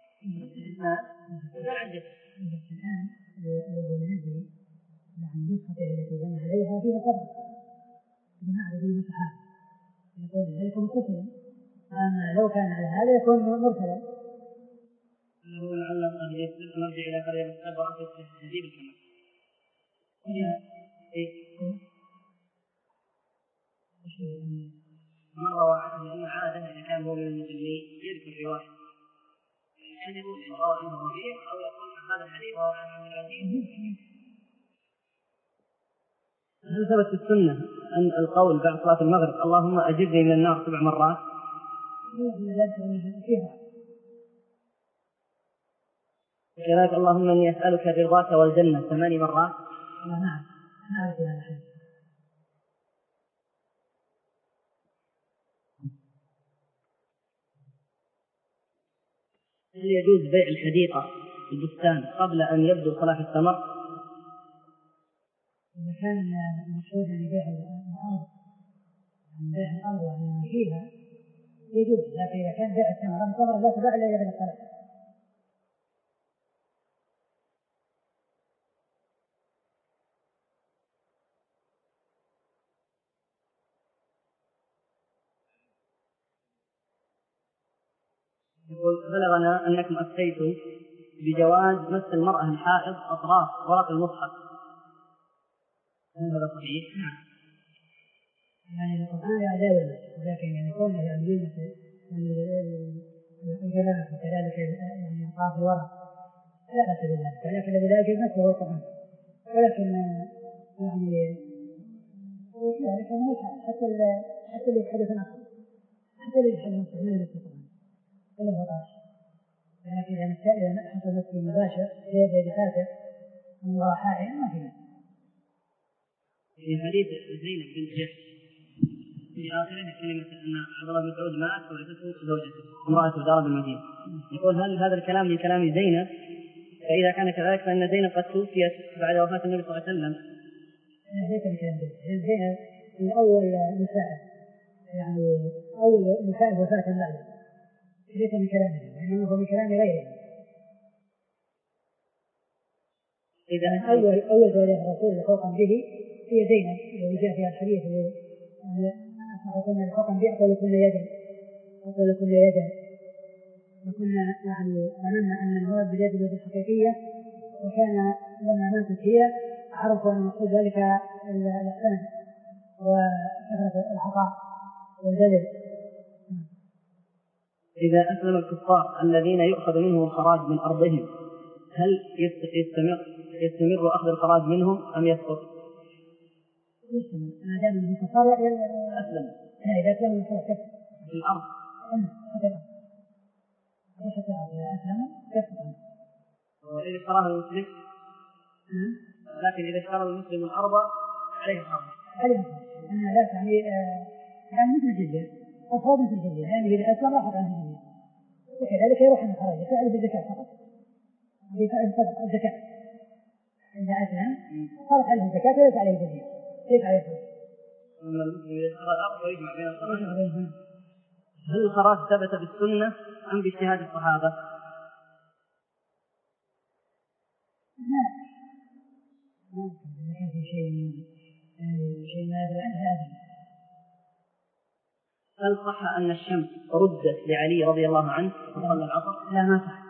لا عندك الآن النزل عن النسخة التي بنى عليها فيها صبر جماعة بدون صحابة يقول ذلك متصلا أما لو كان على هذا يكون مرسلا. أنه لعل أن يسلك نرجع إلى قرية السبعة في التهذيب الكمال. مرة واحدة أن عادة إذا كان هو من المسلمين يذكر رواية يعني يقول إن روى عنه الربيع أو يقول هذا الحديث روى عنه العزيز. هل ثبت في السنة أن القول بعد صلاة المغرب اللهم أجرني من النار سبع مرات؟ كذلك اللهم إني أسألك رضاك والجنة ثماني مرات. نعم نعرف هذا الحديث. هل يجوز بيع الحديقة البستان قبل أن يبدو صلاح الثمر؟ كان المقصود يعني بيع الأرض بيع الأرض يعني فيها يجوز، لكن إذا كان بيع الثمرة الثمرة لا تباع إلا إذا بالطلب. يقول بلغنا أنكم أفتيتم بجواز مس المرأة الحائض أطراف ورق المصحف، هذا صحيح؟ نعم. يعني القرآن لا يمس، ولكن يعني كونه يعني يمس الجلال وكذلك يعني أطراف الورق لا بأس بذلك، ولكن الذي لا يجوز مسه هو القرآن. ولكن يعني وكذلك حتى حتى اللي يتحدث عن حتى اللي يتحدث عن من القرآن إلا هو طاش. لكن إذا إذا حصل نفسه مباشر زي دفاتر من وراء حائل ما فيه. في حديث زينب بنت جحش في آخره كلمة أن عبد الله بن مسعود مات ورثته زوجته امرأة دار بالمدينة. يقول هل هذا الكلام من كلام زينب؟ فإذا كان كذلك فإن زينب قد توفيت بعد وفاة النبي صلى الله عليه وسلم. ليس من كلام زينب. زينب من أول نساء يعني أول نساء وفاة بعده، ليس من كلامه، إنما هو من كلام غيره. إذا أول أول زوجة الرسول فوقا به هي زينب، الذي جاء فيها الحديث وكنا فوقا به أطول كل يد أطول كل يد، وكنا يعني ظننا أن المراد باليد اليد الحقيقية، وكان لما ماتت هي عرفوا أن المقصود ذلك الإحسان وكثرة العطاء والبذل. إذا أسلم الكفار الذين يؤخذ منهم الخراج من أرضهم هل يستمر يستمر أخذ الخراج منهم أم يسقط؟ يستمر ما دام أنهم كفار أسلم. إذا أسلموا من خلاص في الأرض حتى الأرض إذا أسلموا يسقط. وإذا اشتراها المسلم لكن إذا اشترى المسلم الأرض عليه الخراج. عليه الخراج أنها لا تعني يعني مثل الجزية أفراد مثل الجزية، يعني إذا أسلم راحت عن الجزية، وكذلك يروح عن الخراج يفعل بالزكاة فقط، يفعل الزكاة إذا أسلم صارت عليه الزكاة وليس عليه الجزية، ليس عليه الخراج. أما المسلم إذا اشترى الأرض ويجمع بين الخراج. هل الخراج ثبت بالسنة أم باجتهاد الصحابة؟ لا ما كان في شيء شيء ما يدل عن هذا. هل صح أن الشمس ردت لعلي رضي الله عنه وصلى العصر؟ لا ما صح.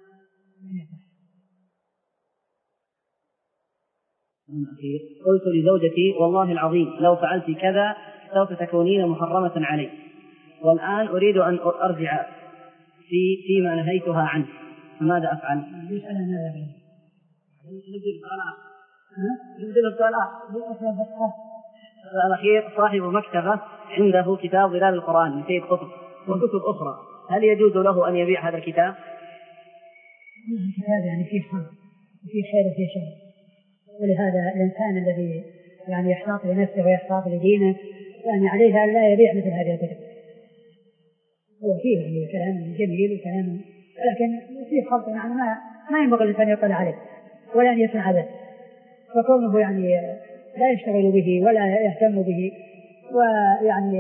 الأخير قلت لزوجتي والله العظيم لو فعلت كذا سوف تكونين محرمة علي، والآن أريد أن أرجع في فيما نهيتها عنه، فماذا أفعل؟ يسأل ماذا أفعل؟ نبدأ الصلاة نبدأ الصلاة. الأخير صاحب مكتبة عنده كتاب ظلال القرآن لسيد قطب وكتب أخرى، هل يجوز له أن يبيع هذا الكتاب؟ الكتاب يعني فيه خير وفيه خير وفيه شر، ولهذا الإنسان الذي يعني يحتاط لنفسه ويحتاط لدينه يعني عليه أن لا يبيع مثل هذه الكتب. هو فيه يعني كلام جميل وكلام، لكن فيه خلط يعني ما ما ينبغي الإنسان يطلع عليه ولا أن يسمع به، فكونه يعني لا يشتغل به ولا يهتم به ويعني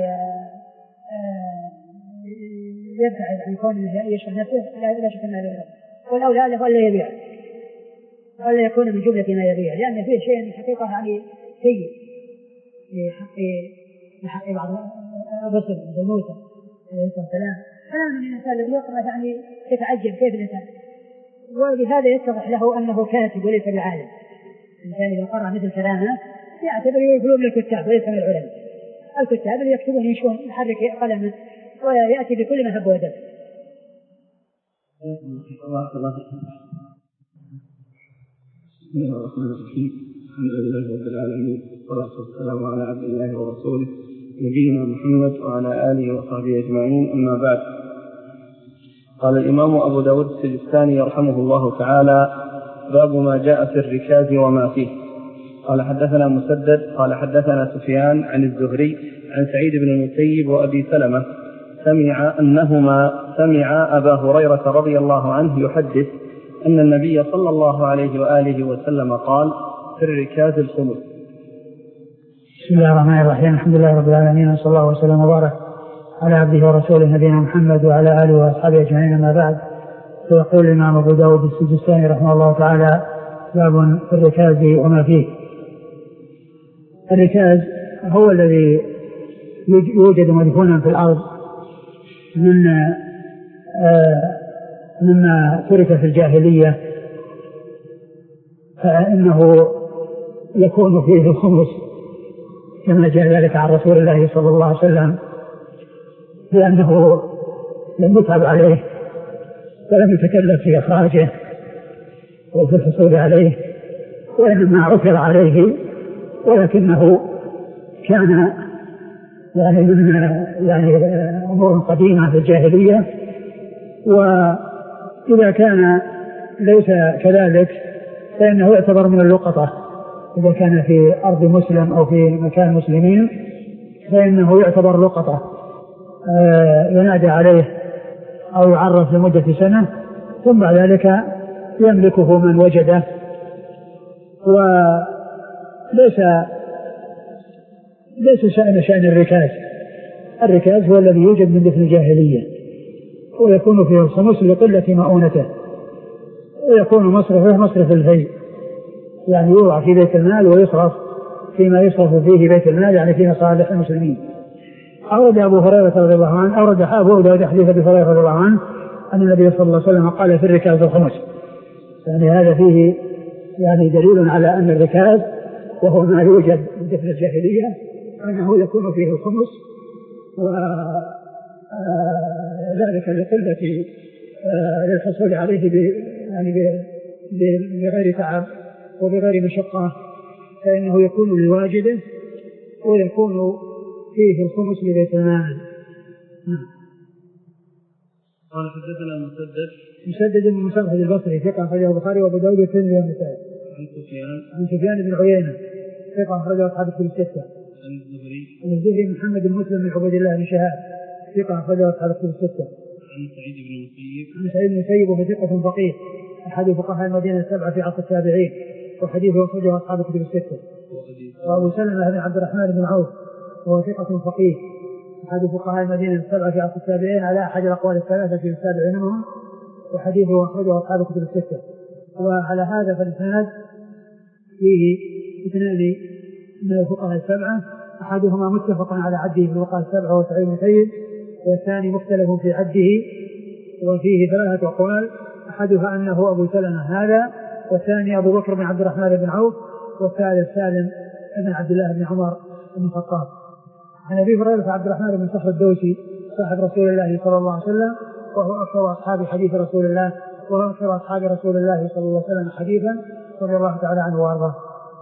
يبتعد عن كونه يشغل نفسه لا شك أنه لا، والأولى له ألا يبيع ولا يكون من جملة ما يبيع، لأن فيه شيء حقيقة يعني سيء في حق في حق بعض الرسل مثل موسى عليه الصلاة والسلام. كلام من الإنسان الذي يقرأ يعني يتعجب كيف الإنسان، ولهذا يتضح له أنه كاتب وليس بعالم. الإنسان إذا قرأ مثل كلامه يعتبر يقولون للكتاب وليس من العلماء. الكتاب اللي يكتبون يشون يحرك قلمه ويأتي بكل ما هب ودب. بسم الله الرحمن الرحيم. الحمد لله رب العالمين، والصلاة والسلام على عبد الله ورسوله نبينا محمد وعلى آله وصحبه أجمعين، أما بعد. قال الإمام أبو داود السجستاني رحمه الله تعالى: باب ما جاء في الركاز وما فيه. قال حدثنا مسدد قال حدثنا سفيان عن الزهري عن سعيد بن المسيب وأبي سلمة سمع أنهما سمع أبا هريرة رضي الله عنه يحدث أن النبي صلى الله عليه وآله وسلم قال: في الركاز الخمس. بسم الله الرحمن الرحيم. الحمد لله رب العالمين، وصلى الله وسلم وبارك على عبده ورسوله نبينا محمد وعلى آله وأصحابه أجمعين. أما بعد، فيقول الإمام أبو داود السجستاني رحمه الله تعالى: باب في الركاز وما فيه. الركاز هو الذي يوجد مدفونا في الأرض من آه مما ترك في الجاهلية، فإنه يكون فيه الخمس كما جاء ذلك عن رسول الله صلى الله عليه وسلم، لأنه لم يتعب عليه ولم يتكلف في إخراجه وفي الحصول عليه، وإنما عثر عليه، ولكنه كان يعني من يعني أمور قديمة في الجاهلية. وإذا كان ليس كذلك فإنه يعتبر من اللقطة، إذا كان في أرض مسلم أو في مكان مسلمين فإنه يعتبر لقطة ينادى عليه أو يعرف لمدة سنة، ثم بعد ذلك يملكه من وجده. وليس ليس شأن شأن الركاز. الركاز هو الذي يوجد من دفن الجاهلية، ويكون فيه الخمس لقلة مؤونته، ويكون مصرفه مصرف الفيء، يعني يوضع في بيت المال ويصرف فيما يصرف فيه بيت المال، يعني في مصالح المسلمين. أورد أبو هريرة رضي الله عنه أورد أبو داود حديث أبي هريرة رضي الله عنه أن النبي صلى الله عليه وسلم قال في الركاز الخمس. يعني هذا فيه يعني دليل على أن الركاز وهو ما يوجد من دفن الجاهلية أنه يكون فيه الخمس، وذلك لقلة للحصول عليه يعني بغير تعب وبغير مشقة، فإنه يكون لواجده ويكون فيه الخمس لبيت المال. قال حدثنا مسدد مسدد بن مسرهد البصري ثقة أخرجه البخاري وأبو داود والترمذي والنسائي. عن سفيان عن سفيان بن عيينة ثقة أخرجه أصحاب الكتب الستة. عن الزهري عن الزهري محمد بن مسلم بن عبيد الله بن شهاب ثقة أخرجه أصحاب الكتب الستة. عن سعيد بن المسيب عن سعيد بن المسيب وهو ثقة فقيه أحد فقهاء المدينة السبعة في عصر التابعين، وحديثه أخرجه أصحاب الكتب الستة. وأبو سلمة بن عبد الرحمن بن عوف وهو ثقة فقيه أحد فقهاء المدينة السبعة في عصر التابعين على أحد الأقوال الثلاثة في السابع منهم، وحديثه أخرجه أصحاب الكتب الستة. وعلى هذا فالإسناد فيه اثنان من الفقهاء السبعة، أحدهما متفق على عده في الفقهاء السبعة وهو سعيد بن المسيب، والثاني مختلف في عده وفيه ثلاثة أقوال، أحدها أنه أبو سلمة هذا، والثاني أبو بكر بن عبد الرحمن بن عوف، والثالث سالم بن عبد الله بن عمر بن الخطاب. عن أبي هريرة عبد الرحمن بن صخر الدوسي صاحب رسول الله صلى الله عليه وسلم، وهو أكثر أصحاب حديث رسول الله وهو أكثر أصحاب رسول الله صلى الله عليه وسلم حديثا رضي الله تعالى عنه وأرضاه.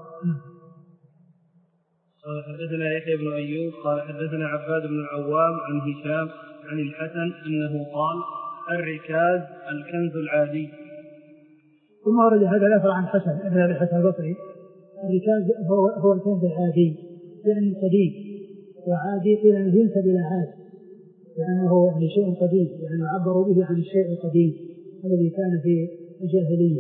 قال حدثنا يحيى بن أيوب قال حدثنا عباد بن العوام عن هشام عن الحسن أنه قال: الركاز الكنز العادي. ثم ورد هذا الأثر عن حسن ابن أبي الحسن البصري: الركاز هو, هو الكنز العادي، يعني القديم، وعادي قيل أنه ينسب إلى عاد لأنه يعني شيء قديم، يعني عبروا به عن الشيء القديم الذي كان في الجاهلية.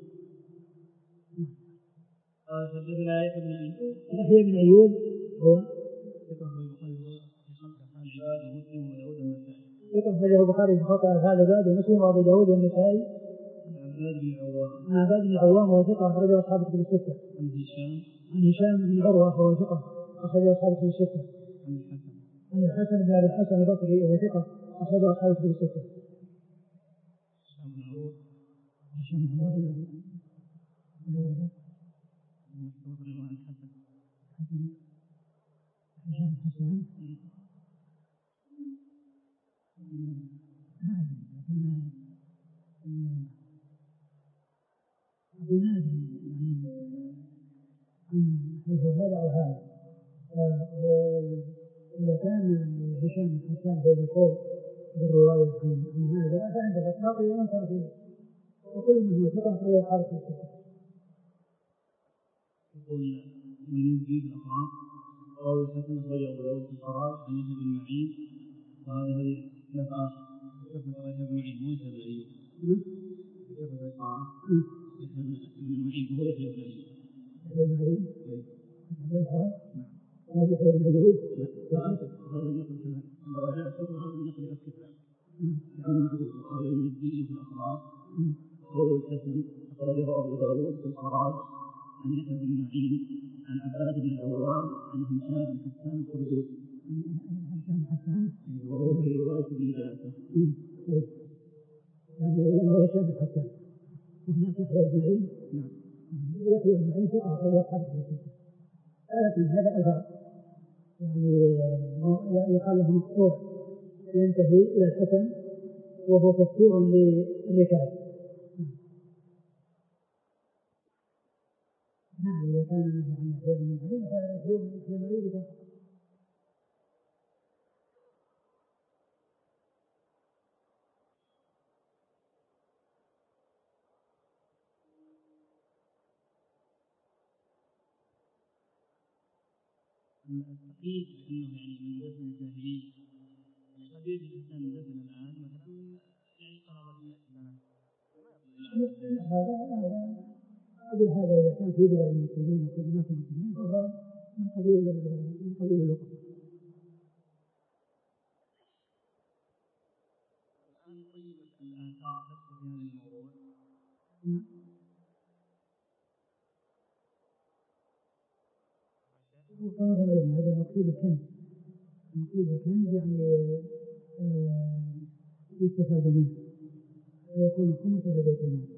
قال حدثنا يحيى بن أيوب يحيى بن أيوب هو ثقة أخرجه البخاري في خطأ أفعال العباد ومسلم وأبو داود والنسائي. عباد بن العوام عباد بن العوام وهو ثقة أخرجه أصحاب الكتب الستة. عن هشام عن هشام بن عروة وهو ثقة أخرجه أصحاب الكتب الستة. عن الحسن بن أبي الحسن البصري وهو ثقة أخرجه أصحاب الكتب الستة. هشام بن عروة هشام حسن هو هذا أو هذا. إذا كان هشام حسان هو المشهور بالرواية عن هذا فعند الإطلاق ينكر فيه، وكل من هو ثقة غير حارس الثقة. يقول المزيد الأخرى قال الحسن أخرجه أبو داود في الفرائض عن يحيى بن معين، وهذا هذه نفس آخر يحيى بن معين مو يحيى بن أيوب. يحيى بن معين هو يحيى بن أيوب. يحيى بن معين قال المجدي في الأفراد قول الحسن أخرجه أبو داود في الخراج عن يحيى بن معين عن عباد بن العوام عن هشام بن حسان القردوس هشام حسان وهو في رواية ابن جعفر يعني هو هشام بن حسان وهناك يحيى بن معين نعم يحيى بن معين ثقة أخرج أصحاب الحديث لكن هذا أثر يعني يقال له مقطوع ينتهي إلى الحسن وهو تفسير للركاب. نعم إذا كان يعني غير من علم غير من علم التقييد بأنه يعني من دفن الجاهلية قد يجد الإنسان دفن الآن مثلا يعني قرابة مئة سنة هذا أقول هذا إذا كان في بلاد المسلمين وفي بلاد المسلمين فهو من قبيل من قبيل اللقب. الآن طيب الآثار تكتب في هذا الموضوع. وقال هذا المقصود الكنز المقصود الكنز يعني يستفاد منه ويكون خمسة لبيت المال.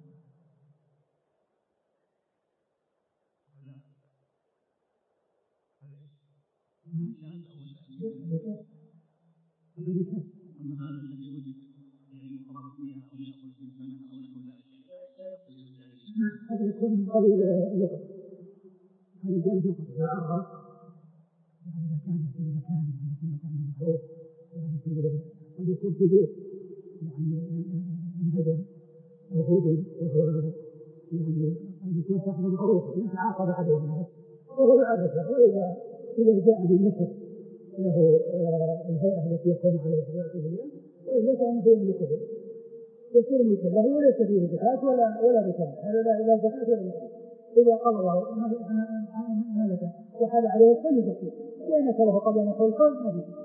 أما هذا الذي وجد يعني من قرابة مئة أو مئة وخمسين سنة أو نحو ذلك هذا يكون من قبيل اللقب. هذا جانب لقب يعرف يعني إذا كان في مكان يعني في مكان معروف يعني في قد يكون في بيت يعني انهدم أو هدم وهو يعني أن يكون صاحب معروف يتعاقب عليه وهو يعرفه. وإذا إذا جاء من يصف له الهيئة التي يكون عليها يعطيه إياه وإذا كان يملكه يصير ملكا له وليس فيه زكاة ولا ولا ركاب. هذا لا زكاة ولا ركاب. إذا قبضه ملكه وحال عليه الحول يزكيه وإن كله قبل أن يحول الحول ما فيه.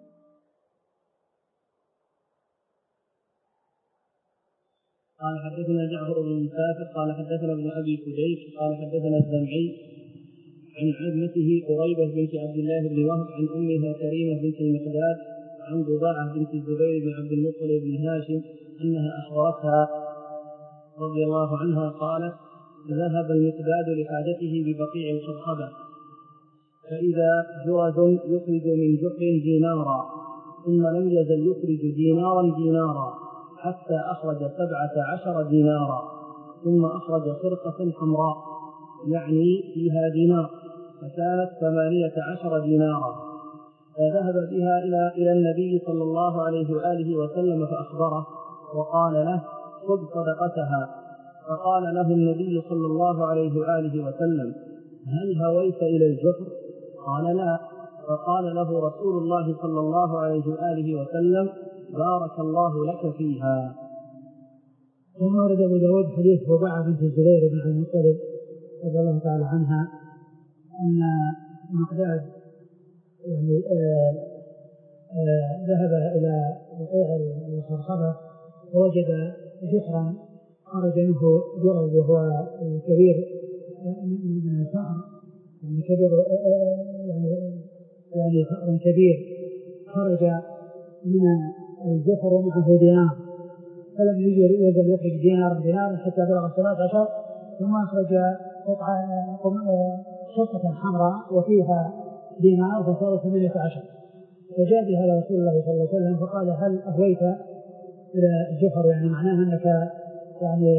قال حدثنا جعفر بن مسافر قال حدثنا ابن أبي فديك قال حدثنا الزمعي عن عمته قريبة بنت عبد الله بن وهب عن أمها كريمة بنت المقداد عن ضباعة بنت الزبير بن عبد المطلب بن هاشم أنها أخبرتها رضي الله عنها قالت ذهب المقداد لحاجته ببقيع الخضخبة فإذا جرز يخرج من جحر دينارا ثم لم يزل يخرج دينارا دينارا حتى أخرج سبعة عشر دينارا ثم أخرج خرقة حمراء يعني فيها دينار فكانت ثمانية عشر دينارا فذهب بها إلى إلى النبي صلى الله عليه وآله وسلم فأخبره وقال له خذ صدقتها. فقال له النبي صلى الله عليه وآله وسلم هل هويت إلى الجحر؟ قال لا. فقال له رسول الله صلى الله عليه وآله وسلم بارك الله لك فيها. ثم ورد أبو داود حديث ضباعة بنت الزبير بن عبد المطلب رضي الله تعالى عنها أن المقداد يعني آآ آآ ذهب إلى بقيع الخرخبة ووجد جحرا خرج منه جرز وهو الكبير من الفأر يعني كبير يعني يعني فأر كبير خرج من الجحر ومعه دينار فلم يزل يخرج دينار دينار حتى بلغ ثلاث عشر ثم أخرج قطعة قطعة حمراء وفيها دينار فصار ثمانية عشر. فجاء بها رسول الله صلى الله عليه وسلم فقال هل أهويت إلى الجحر يعني معناه أنك يعني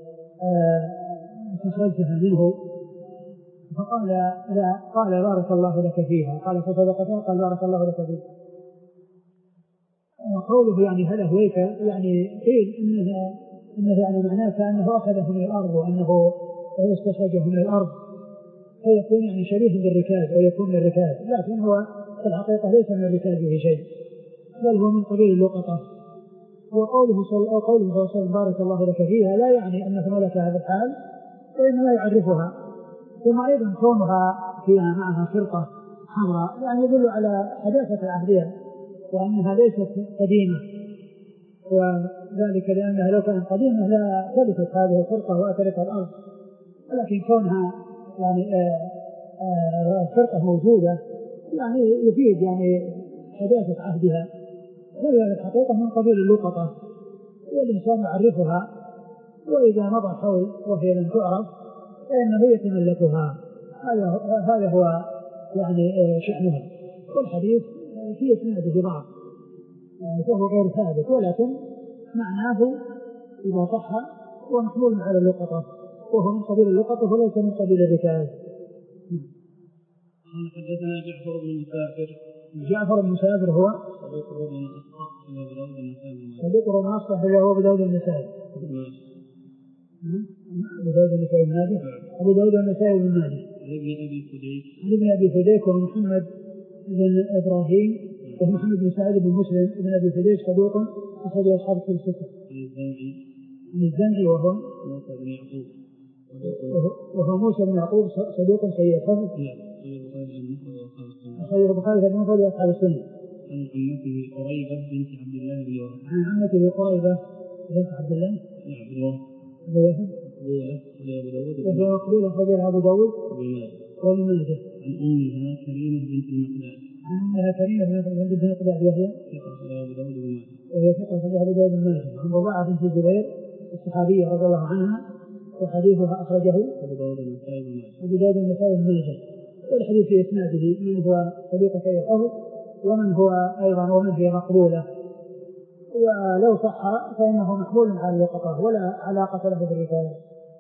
تخرجتها منه؟ فقال لا. قال بارك الله لك فيها. قال فصدقتها. قال بارك الله لك فيها. قوله يعني هل أهويت يعني قيل إنه إنه يعني معناه كأنه أخذه من الأرض وأنه استخرجه من الأرض فيكون يعني شبيه بالركاز أو يكون من الركاز لكن هو في الحقيقة ليس من الركاز به شيء بل هو من قبيل اللقطة. وقوله صلى الله عليه وسلم بارك الله لك فيها لا يعني أنه ملك هذا الحال وإنما يعرفها. ثم أيضا كونها فيها معها خرقة حمراء يعني يدل على حداثة العهدية وأنها ليست قديمة وذلك لأنها لو كانت قديمة لا تلفت هذه الفرقة وأكلتها الأرض، ولكن كونها يعني الفرقة موجودة يعني يفيد يعني حداثة عهدها، وهي الحقيقة من قبيل اللقطة والإنسان يعرفها، وإذا مضى حول وهي لم تعرف فإنه يتملكها. هذا هو يعني شأنها. والحديث في إسناده ضعف يعني فهو غير ثابت، ولكن معناه إذا صح ومحمول على اللقطة، وهو من قبيل اللقطة وليس من قبيل الركاز. قال حدثنا جعفر بن مسافر. جعفر بن مسافر هو صدوق ربما أصلح هو أبو داود النسائي. أبو داود النسائي بن ماجه. أبو داود النسائي بن ماجه. ابن أبي فديك. ابن أبي فديك ومحمد بن إبراهيم ومحمد بن سعيد بن مسلم ابن أبي فديك صدوق أخرج أصحاب كتب الستة. عن الزمعي وهو موسى بن يعقوب. وهو موسى بن يعقوب صدوق سيء الحفظ. أخرج البخاري في المفرد وأصحاب السنة. عن عمته قريبة بنت عبد الله بن وهب. عن عمته قريبة بنت عبد الله. نعم بن وهب. أبو وهب. أبو داود. وهو مقبول أخرجها أبو داود. وابن ماجه. عن أمها كريمة بنت المقداد. عن أمها كريمة بنت المقداد وهي ثقة أبو داود بن ماجه. وهي ثقة أخرجها أبو داود بن ماجه. عن رضاعة بنت الزبير الصحابية رضي الله عنها وحديثها أخرجه أبو داود النسائي بن ماجه. أبو داود النسائي بن ماجه. والحديث في إسناده من هو صدوق سيء الحفظ ومن هو أيضا ومن هي مقبولة، ولو صح فإنه محمول على اللقطة ولا علاقة له بالرجال.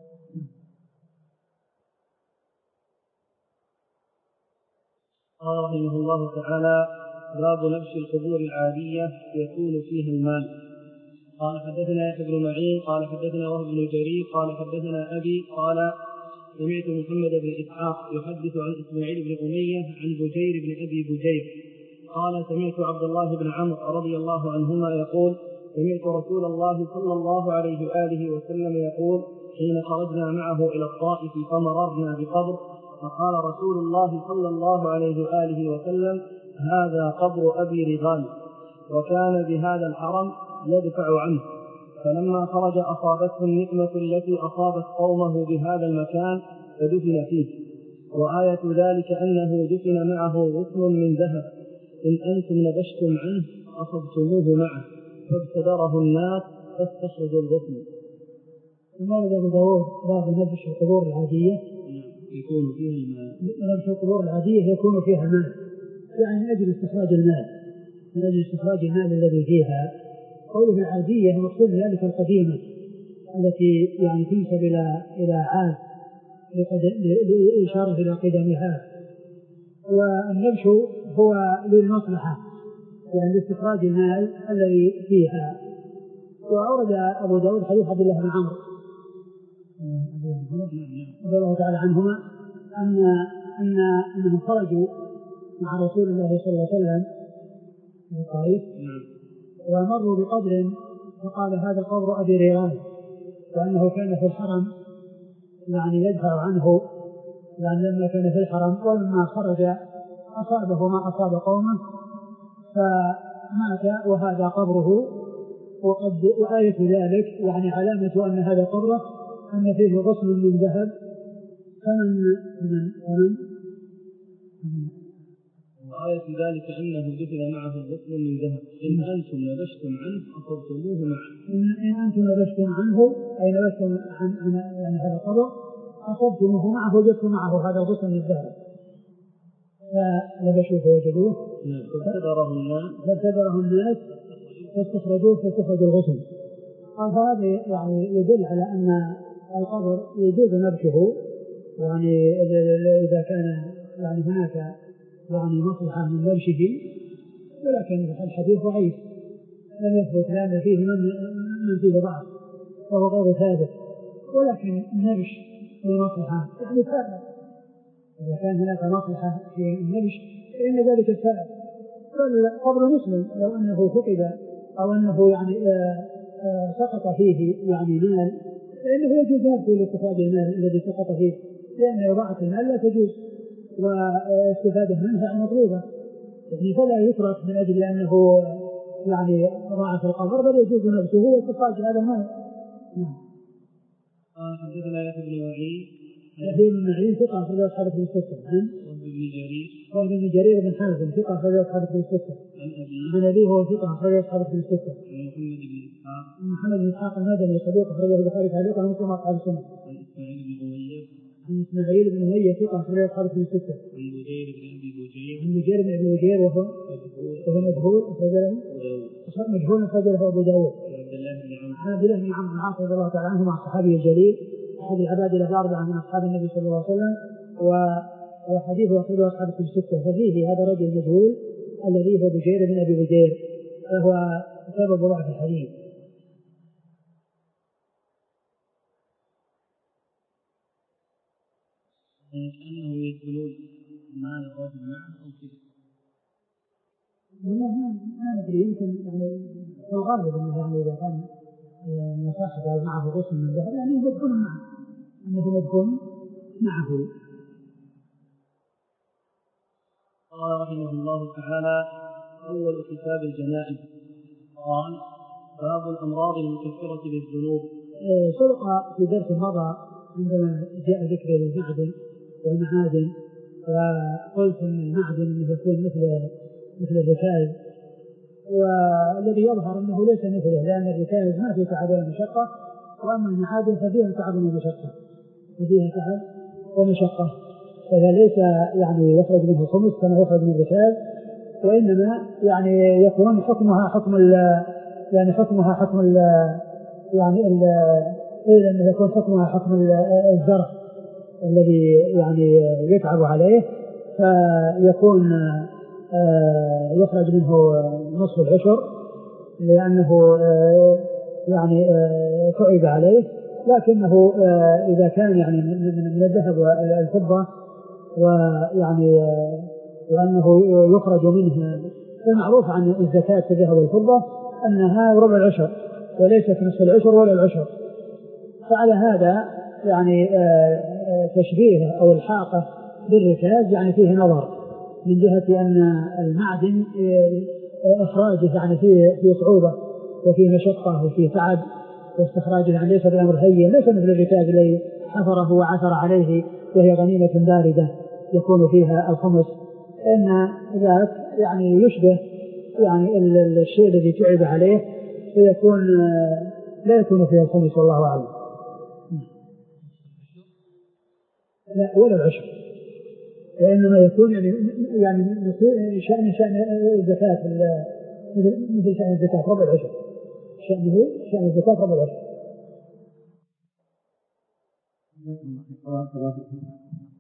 قال رحمه الله تعالى: باب نبش القبور العادية يكون فيها المال. قال حدثنا يحيى بن معين قال حدثنا وهب بن جرير قال حدثنا أبي قال سمعت محمد بن إسحاق يحدث عن إسماعيل بن أمية عن بجير بن أبي بجير قال سمعت عبد الله بن عمرو رضي الله عنهما يقول سمعت رسول الله صلى الله عليه وآله وسلم يقول حين خرجنا معه إلى الطائف فمررنا بقبر فقال رسول الله صلى الله عليه وآله وسلم هذا قبر أبي رغال وكان بهذا الحرم يدفع عنه، فلما خرج أصابته النقمة التي أصابت قومه بهذا المكان فدفن فيه، وآية ذلك أنه دفن معه غصن من ذهب إن أنتم نبشتم عنه أصبتموه معه فابتدره الناس فاستخرجوا الغصن. ثم ورد أبو داود باب نبش القبور العادية يكون فيها المال. نبش القبور العادية يكون فيها المال، يعني من أجل استخراج المال، من أجل استخراج المال الذي فيها. قوله العادية المقصود ذلك القديمة التي يعني تنسب إلى إلى عاد لإشارة إلى قدمها، والنبش هو للمصلحة يعني لاستخراج المال الذي فيها. وأورد أبو داود حديث عبد الله بن عمرو رضي الله تعالى عنهما أن أن أنهم خرجوا مع رسول الله صلى الله عليه وسلم من الطائف ومروا بقبر فقال هذا قبر أبي رغال، وأنه كان في الحرم يعني يدفع عنه يعني لما كان في الحرم، ولما خرج أصابه ما أصاب قومه فمات وهذا قبره. وقد وآية ذلك يعني علامة أن هذا قبره أن فيه غصن من ذهب فمن فمن فمن وآية ذلك أنه دفن معه غصن من ذهب إن أنتم نبشتم عنه أصبتموه معه. إن أنتم نبشتم عنه أي نبشتم عن, عن يعني هذا القبر أصبتموه معه وجدتم معه هذا الغصن من ذهب فنبشوه فوجدوه فابتدره الناس فابتدره الناس فاستخرجوه فاستخرجوا الغصن. هذا يعني يدل على أن القبر يجوز نبشه يعني إذا كان يعني هناك يعني مصلحة من نبشه، ولكن الحديث ضعيف لم يثبت لأن فيه من, من فيه ضعف فهو غير ثابت، ولكن النبش لمصلحة يعني ثابت. إذا كان هناك مصلحة في النبش فإن ذلك ثابت. فالقبر مسلم لو أنه فقد أو أنه يعني آآ آآ سقط فيه يعني مال فإنه يجوز نبشه لاستخراج المال الذي سقط فيه، لأن إضاعة المال لا تجوز واستفادة منها مطلوبة يعني، فلا يترك من أجل أنه يعني ضاعف القبر بل يجوز نبته واتصال في هذا المال. نعم. قال حدثنا يحيى بن معين يحيى بن معين ثقة أخرج أصحاب الكتب الستة. عن وابن جرير وابن بن جرير بن حازم ثقة أخرج أصحاب الكتب الستة. عن أبي عن أبيه هو ثقة أخرج أصحاب الكتب الستة. عن محمد بن إسحاق محمد بن إسحاق المدني صدوق أخرجه البخاري تعليقا ومسلم أصحاب السنة. عن إسماعيل بن أمية عن إسماعيل بن أمية ثقة أخرج أصحاب الكتب الستة. عن بجير بن أبي بجير عن بجير بن أبي بجير وهو وهو مجهول أخرج له مجهول أخرج له أبو داود. عبد الله بن عمرو عن عبد الله بن عمرو بن العاص رضي الله تعالى عنه مع الصحابي الجليل أحد العباد الأربعة من أصحاب النبي صلى الله عليه وسلم وحديثه أخرجه أصحاب الكتب الستة. ففيه هذا الرجل المجهول الذي هو بجير بن أبي بجير فهو سبب ضعف الحديث. أنهم يدخلون مال الرجل معه أو كذا. والله ما ندري يمكن يعني في الغالب أنه يعني إذا كان صاحب معه غصن من ذهب يعني مدفون معه أنه مدفون معه. قال رحمه الله تعالى أول كتاب الجنائز قال باب الأمراض المكفرة للذنوب. سبق في درس مضى عندما جاء ذكر المعدن والمعادن وقلت أن المعدن أنه يكون مثل مثل الركاز والذي يظهر أنه ليس مثله لأن الركاز ما فيه تعب ولا مشقة وأما المعادن ففيها تعب ومشقة ففيها تعب ومشقة فليس يعني يخرج منه خمس كما يخرج من الركاز وإنما يعني يكون حكمها حكم ال يعني حكمها حكم ال يعني ال إذا أنه يكون حكمها حكم الزرع الذي يعني يتعب عليه فيكون يخرج منه نصف العشر لأنه يعني تعب عليه لكنه إذا كان يعني من الذهب والفضة ويعني وأنه يخرج منه المعروف عن الزكاة في الذهب والفضة أنها ربع العشر وليست نصف العشر ولا العشر. فعلى هذا يعني تشبيه أو الحاقة بالركاز يعني فيه نظر من جهة أن المعدن إخراجه يعني فيه في صعوبة وفيه مشقة وفيه تعب واستخراجه يعني ليس بأمر هين ليس مثل الركاز الذي حفره وعثر عليه وهي غنيمة باردة يكون فيها الخمس إن ذاك يعني يشبه يعني الشيء الذي تعب عليه فيكون لا يكون فيها الخمس والله أعلم. لا ولا العشر وإنما يكون يعني يعني شأن شأن الزكاة مثل شأن الزكاة ربع العشر شأنه شأن الزكاة ربع العشر.